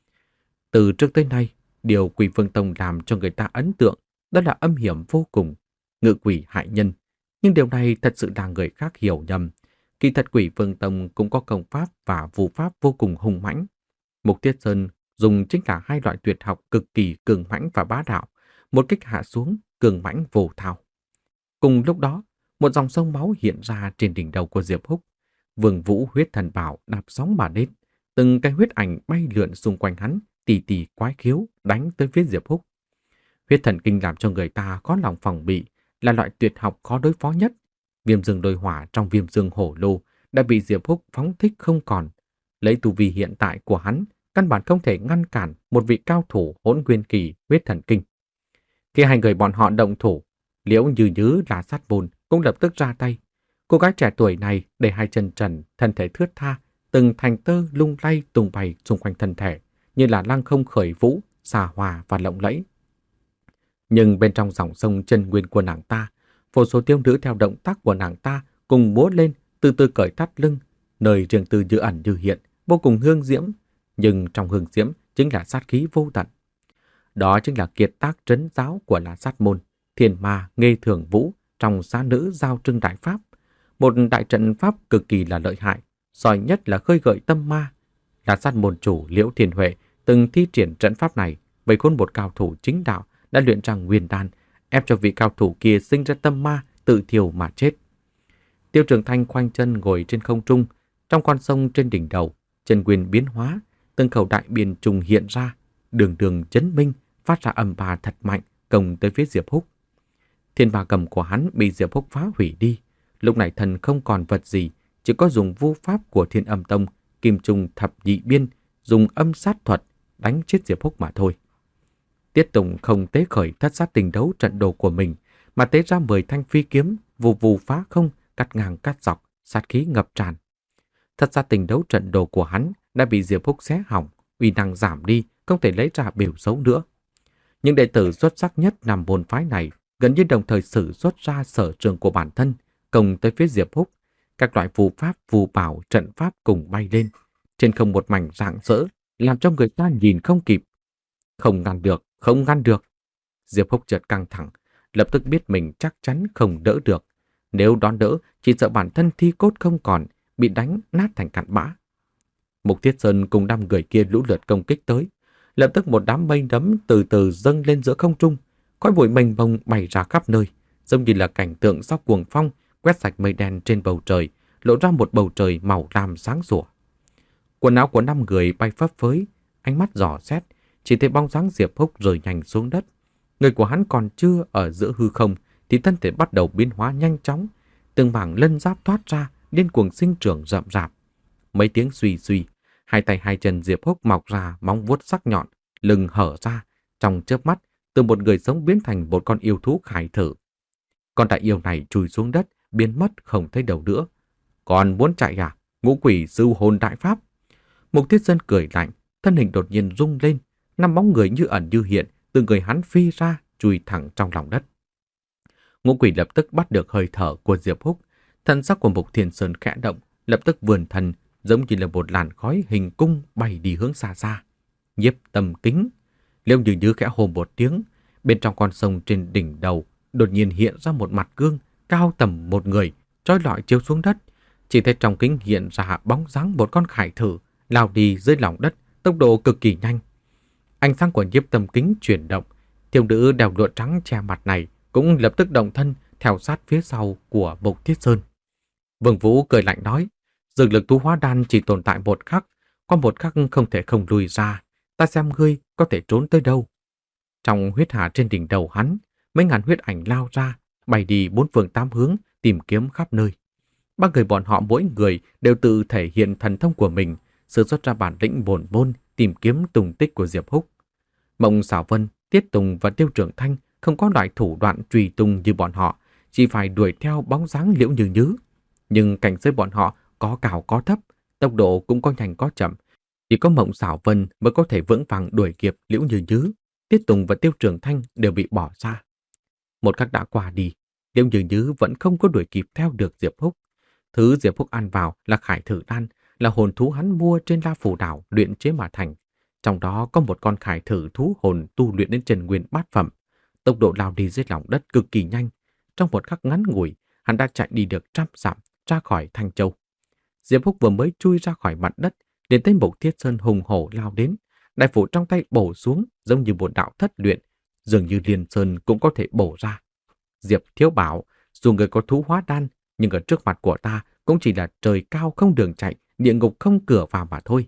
Từ trước tới nay, điều Quỷ Vương Tông làm cho người ta ấn tượng đó là âm hiểm vô cùng, ngự quỷ hại nhân. Nhưng điều này thật sự là người khác hiểu nhầm. Kỳ thật Quỷ Vương Tông cũng có công pháp và phù pháp vô cùng hung mãnh. Mục Thiết Sơn dùng chính là hai loại tuyệt học cực kỳ cường mãnh và bá đạo, một kích hạ xuống cường mãnh vô thao. Cùng lúc đó, một dòng sông máu hiện ra trên đỉnh đầu của Diệp Húc. Vương Vũ huyết thần bảo đạp sóng mà đến, từng cái huyết ảnh bay lượn xung quanh hắn, tì tì quái khiếu đánh tới phía Diệp Húc. Huyết thần kinh làm cho người ta khó lòng phòng bị, là loại tuyệt học khó đối phó nhất. Viêm dương đôi hỏa trong viêm dương hổ lô đã bị Diệp Húc phóng thích không còn. Lấy tu vi hiện tại của hắn, căn bản không thể ngăn cản một vị cao thủ hỗn nguyên kỳ huyết thần kinh. Khi hai người bọn họ động thủ, Liễu Như Nhứ là sát vồn cũng lập tức ra tay. Cô gái trẻ tuổi này để hai chân trần, thân thể thướt tha, từng thành tơ lung lay tung bay xung quanh thân thể, như là lăng không khởi vũ, xà hòa và lộng lẫy. Nhưng bên trong dòng sông chân nguyên của nàng ta, vô số tiêu nữ theo động tác của nàng ta cùng múa lên, từ từ cởi thắt lưng, nơi riêng tư như ẩn như hiện, vô cùng hương diễm. Nhưng trong hương diễm chính là sát khí vô tận. Đó chính là kiệt tác trấn giáo của là sát môn, Thiên Ma Nghê Thường Vũ trong Xá Nữ Giao Trưng Đại Pháp. Một đại trận pháp cực kỳ là lợi hại, giỏi nhất là khơi gợi tâm ma. Là sát môn chủ Liễu Thiên Huệ từng thi triển trận pháp này, vây khốn một cao thủ chính đạo đã luyện ra nguyên đan, ép cho vị cao thủ kia sinh ra tâm ma, tự thiêu mà chết. Tiêu Trường Thanh khoanh chân ngồi trên không trung, trong con sông trên đỉnh đầu, chân nguyên biến hóa, từng khẩu đại biên trùng hiện ra, đường đường chấn minh, phát ra âm ba thật mạnh, công tới phía Diệp Húc. Thiên bà cầm của hắn bị Diệp Húc phá hủy đi, lúc này thần không còn vật gì, chỉ có dùng vu pháp của Thiên Âm Tông, Kim Trung Thập Nhị Biên, dùng âm sát thuật đánh chết Diệp Húc mà thôi. Tiết Tùng không tế khởi thất sát tình đấu trận đồ của mình, mà tế ra mười thanh phi kiếm, vù vù phá không, cắt ngang cắt dọc, sát khí ngập tràn. Thất sát tình đấu trận đồ của hắn đã bị Diệp Húc xé hỏng, uy năng giảm đi, không thể lấy ra biểu dấu nữa. Những đệ tử xuất sắc nhất nằm môn phái này gần như đồng thời sử xuất ra sở trường của bản thân, công tới phía Diệp Húc. Các loại phù pháp, phù bảo, trận pháp cùng bay lên. Trên không một mảnh rạng rỡ, làm cho người ta nhìn không kịp. Không ngăn được, không ngăn được. Diệp Húc chợt căng thẳng, lập tức biết mình chắc chắn không đỡ được. Nếu đón đỡ, chỉ sợ bản thân thi cốt không còn, bị đánh nát thành cặn bã. Mục Thiết Sơn cùng năm người kia lũ lượt công kích tới. Lập tức một đám mây nấm từ từ dâng lên giữa không trung, khói bụi mênh mông bay ra khắp nơi, giống như là cảnh tượng sau cuồng phong, quét sạch mây đen trên bầu trời, lộ ra một bầu trời màu lam sáng sủa. Quần áo của năm người bay phấp phới, ánh mắt dò xét, chỉ thấy bóng dáng Diệp Húc rơi nhanh xuống đất. Người của hắn còn chưa ở giữa hư không thì thân thể bắt đầu biến hóa nhanh chóng, từng mảng lân giáp thoát ra, điên cuồng sinh trưởng rậm rạp. Mấy tiếng suy suy, hai tay hai chân Diệp Húc mọc ra móng vuốt sắc nhọn, lưng hở ra, trong chớp mắt, từ một người sống biến thành một con yêu thú khải thử. Con đại yêu này chui xuống đất, biến mất không thấy đầu nữa. Còn muốn chạy à? Ngũ quỷ sư hồn đại pháp. Mục Thiết Sơn cười lạnh, thân hình đột nhiên rung lên, năm bóng người như ẩn như hiện, từ người hắn phi ra, chui thẳng trong lòng đất. Ngũ quỷ lập tức bắt được hơi thở của Diệp Húc, thân sắc của Mục Thiên Sơn khẽ động, lập tức vươn thân, giống như là một làn khói hình cung bay đi hướng xa xa. Nhiếp Tâm Kính. Liễu Như Như khẽ hô một tiếng, bên trong con sông trên đỉnh đầu đột nhiên hiện ra một mặt gương cao tầm một người, trói lọi chiếu xuống đất. Chỉ thấy trong kính hiện ra bóng dáng một con khải thử lao đi dưới lòng đất, tốc độ cực kỳ nhanh. Ánh sáng của Nhiếp Tâm Kính chuyển động, thiếu nữ đeo lụa trắng che mặt này cũng lập tức động thân theo sát phía sau của Mục Thiết Sơn. Vương Vũ cười lạnh nói, dược lực tu hóa đan chỉ tồn tại một khắc, qua một khắc không thể không lùi ra, ta xem ngươi có thể trốn tới đâu. Trong huyết hà trên đỉnh đầu hắn, mấy ngàn huyết ảnh lao ra, bay đi bốn phương tám hướng, tìm kiếm khắp nơi. Ba người bọn họ mỗi người đều tự thể hiện thần thông của mình, sử xuất ra bản lĩnh bổn môn tìm kiếm tung tích của Diệp Húc. Mộng Xảo Vân, Tiết Tùng và Tiêu Trưởng Thanh không có loại thủ đoạn truy tung như bọn họ, chỉ phải đuổi theo bóng dáng Liễu Như Như. Nhưng cảnh giới bọn họ có cao có thấp, tốc độ cũng có nhanh có chậm. Chỉ có Mộng Xảo Vân mới có thể vững vàng đuổi kịp Liễu Như Như. Tiết Tùng và Tiêu Trưởng Thanh đều bị bỏ ra. Một khắc đã qua đi, Liễu Như Như vẫn không có đuổi kịp theo được Diệp Húc. Thứ Diệp Húc ăn vào là khải thử đan, là hồn thú hắn mua trên La Phù Đảo luyện chế mà thành. Trong đó có một con khải thử thú hồn tu luyện đến Trần Nguyên bát phẩm. Tốc độ lao đi dưới lòng đất cực kỳ nhanh. Trong một khắc ngắn ngủi, hắn đã chạy đi được trăm dặm ra khỏi Thanh Châu. Diệp Húc vừa mới chui ra khỏi mặt đất, đến tới Mục Thiết Sơn hùng hổ lao đến. Đại phủ trong tay bổ xuống giống như một đạo thất luyện, dường như liền sơn cũng có thể bổ ra. Diệp Thiếu bảo, dù người có thú hóa đan, nhưng ở trước mặt của ta cũng chỉ là trời cao không đường chạy, địa ngục không cửa vào mà thôi.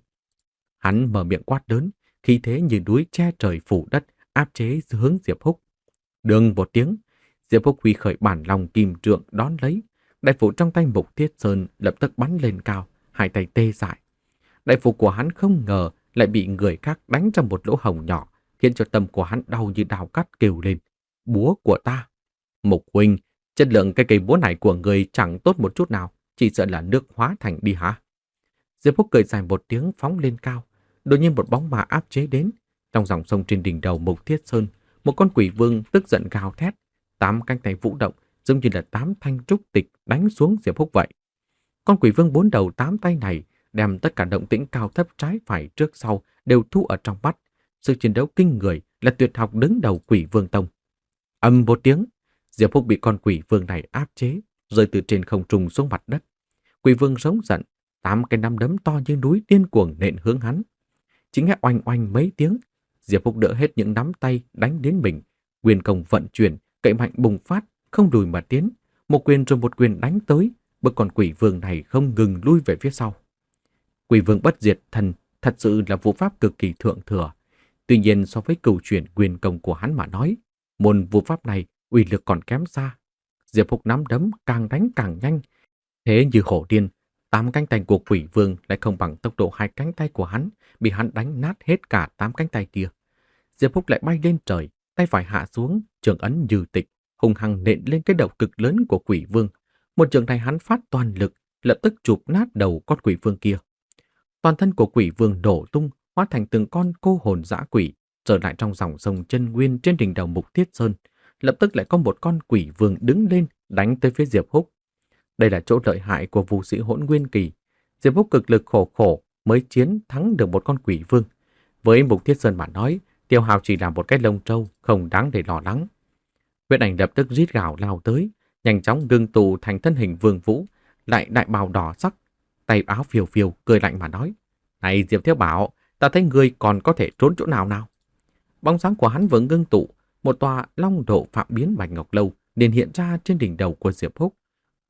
Hắn mở miệng quát lớn, khí thế như núi che trời phủ đất, áp chế hướng Diệp Húc. Đường một tiếng, Diệp Húc huy khởi bản lòng kim trượng đón lấy. Đại phủ trong tay Mục Thiết Sơn lập tức bắn lên cao, hai tay tê dại. Đại phủ của hắn không ngờ lại bị người khác đánh trong một lỗ hổng nhỏ, khiến cho tâm của hắn đau như đào cắt kêu lên. Búa của ta! Mục huynh, chất lượng cái cây búa này của người chẳng tốt một chút nào, chỉ sợ là nước hóa thành đi hả? Diệp Húc cười dài một tiếng phóng lên cao. Đột nhiên một bóng ma áp chế đến. Trong dòng sông trên đỉnh đầu Mục Thiết Sơn, một con quỷ vương tức giận gào thét, tám cánh tay vũ động, giống như là tám thanh trúc tịch đánh xuống Diệp Húc vậy. Con quỷ vương bốn đầu tám tay này đem tất cả động tĩnh cao thấp trái phải trước sau đều thu ở trong mắt. Sự chiến đấu kinh người là tuyệt học đứng đầu Quỷ Vương Tông. Ầm một tiếng, Diệp Húc bị con quỷ vương này áp chế, rơi từ trên không trung xuống mặt đất. Quỷ vương sống giận, tám cái nắm đấm to như núi điên cuồng nện hướng hắn. Chỉ nghe oanh oanh mấy tiếng, Diệp Húc đỡ hết những nắm tay đánh đến mình, quyền công vận chuyển, cậy mạnh bùng phát, không lùi mà tiến, một quyền rồi một quyền đánh tới, bức con quỷ vương này không ngừng lui về phía sau. Quỷ vương bất diệt thần thật sự là vũ pháp cực kỳ thượng thừa. Tuy nhiên so với cửu chuyển quyền công của hắn mà nói, môn vũ pháp này uy lực còn kém xa. Diệp Húc nắm đấm càng đánh càng nhanh, thế như hổ điên, tám cánh tay của quỷ vương lại không bằng tốc độ hai cánh tay của hắn, bị hắn đánh nát hết cả tám cánh tay kia. Diệp Húc lại bay lên trời, tay phải hạ xuống, trường ấn như tịch, hùng hăng nện lên cái đầu cực lớn của quỷ vương. Một trường này hắn phát toàn lực, lập tức chụp nát đầu con quỷ vương kia. Toàn thân của quỷ vương nổ tung, hóa thành từng con cô hồn dã quỷ, trở lại trong dòng sông chân nguyên trên đỉnh đầu Mục Thiết Sơn. Lập tức lại có một con quỷ vương đứng lên, đánh tới phía Diệp Húc. Đây là chỗ lợi hại của vũ sĩ hỗn nguyên kỳ. Diệp Húc cực lực khổ khổ mới chiến thắng được một con quỷ vương. Với Mục Thiết Sơn mà nói, tiêu hao chỉ là một cái lông trâu, không đáng để lo lắng. Huyết ảnh lập tức rít gào lao tới, nhanh chóng ngưng tụ thành thân hình Vương Vũ, lại đại bào đỏ sắc, tay áo phiêu phiêu, cười lạnh mà nói: "Này Diệp Thiếu Bảo, ta thấy ngươi còn có thể trốn chỗ nào nào?" Bóng sáng của hắn vừa ngưng tụ, một tòa long độ phạm biến bạch ngọc lâu liền hiện ra trên đỉnh đầu của Diệp Húc.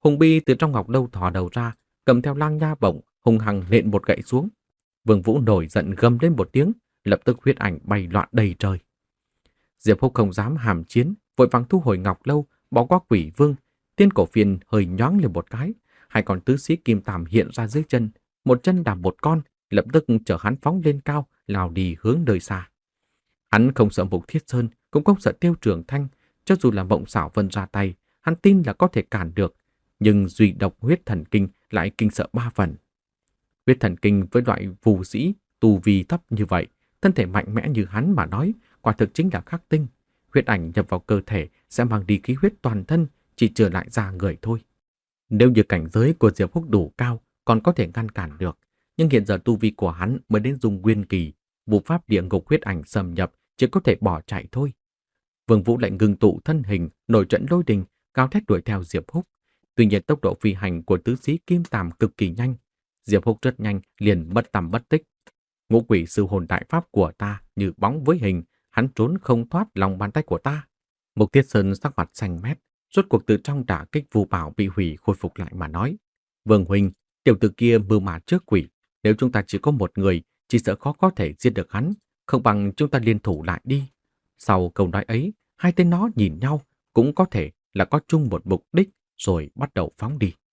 Hùng Bi từ trong ngọc lâu thò đầu ra, cầm theo lang nha bổng, hung hăng nện một gậy xuống. Vương Vũ nổi giận gầm lên một tiếng, lập tức huyết ảnh bay loạn đầy trời. Diệp Húc không dám hàm chiến, vội vàng thu hồi ngọc lâu, bỏ qua Quỷ Vương. Tiên cổ phiên hơi nhoáng lên một cái, hai con tứ sĩ kim tàm hiện ra dưới chân, một chân đạp một con, lập tức chở hắn phóng lên cao, lao đi hướng nơi xa. Hắn không sợ Mục Thiết Sơn, cũng không sợ Tiêu Trường Thanh, cho dù là Mộng Xảo Vân ra tay, hắn tin là có thể cản được, nhưng duy độc huyết thần kinh lại kinh sợ ba phần. Huyết thần kinh với loại phù sĩ tu vi thấp như vậy, thân thể mạnh mẽ như hắn mà nói, quả thực chính là khắc tinh. Huyết ảnh nhập vào cơ thể sẽ mang đi khí huyết toàn thân, chỉ trở lại da người thôi. Nếu như cảnh giới của Diệp Húc đủ cao, còn có thể ngăn cản được, nhưng hiện giờ tu vi của hắn mới đến dùng nguyên kỳ, vụ pháp địa ngục huyết ảnh xâm nhập chỉ có thể bỏ chạy thôi. Vương Vũ lại ngừng tụ thân hình, nổi trận lôi đình, cao thét đuổi theo Diệp Húc. Tuy nhiên tốc độ phi hành của tứ sĩ kim tàm cực kỳ nhanh, Diệp Húc rất nhanh liền mất tăm mất tích. Ngũ quỷ sư hồn đại pháp của ta như bóng với hình, hắn trốn không thoát lòng bàn tay của ta. Mục Thiết Sơn sắc mặt xanh mét, rốt cuộc từ trong đả kích phù bảo bị hủy khôi phục lại mà nói: Vương huynh, tiểu tử kia mưu mà trước quỷ, nếu chúng ta chỉ có một người, chỉ sợ khó có thể giết được hắn, không bằng chúng ta liên thủ lại đi. Sau câu nói ấy, hai tên nó nhìn nhau, cũng có thể là có chung một mục đích, rồi bắt đầu phóng đi.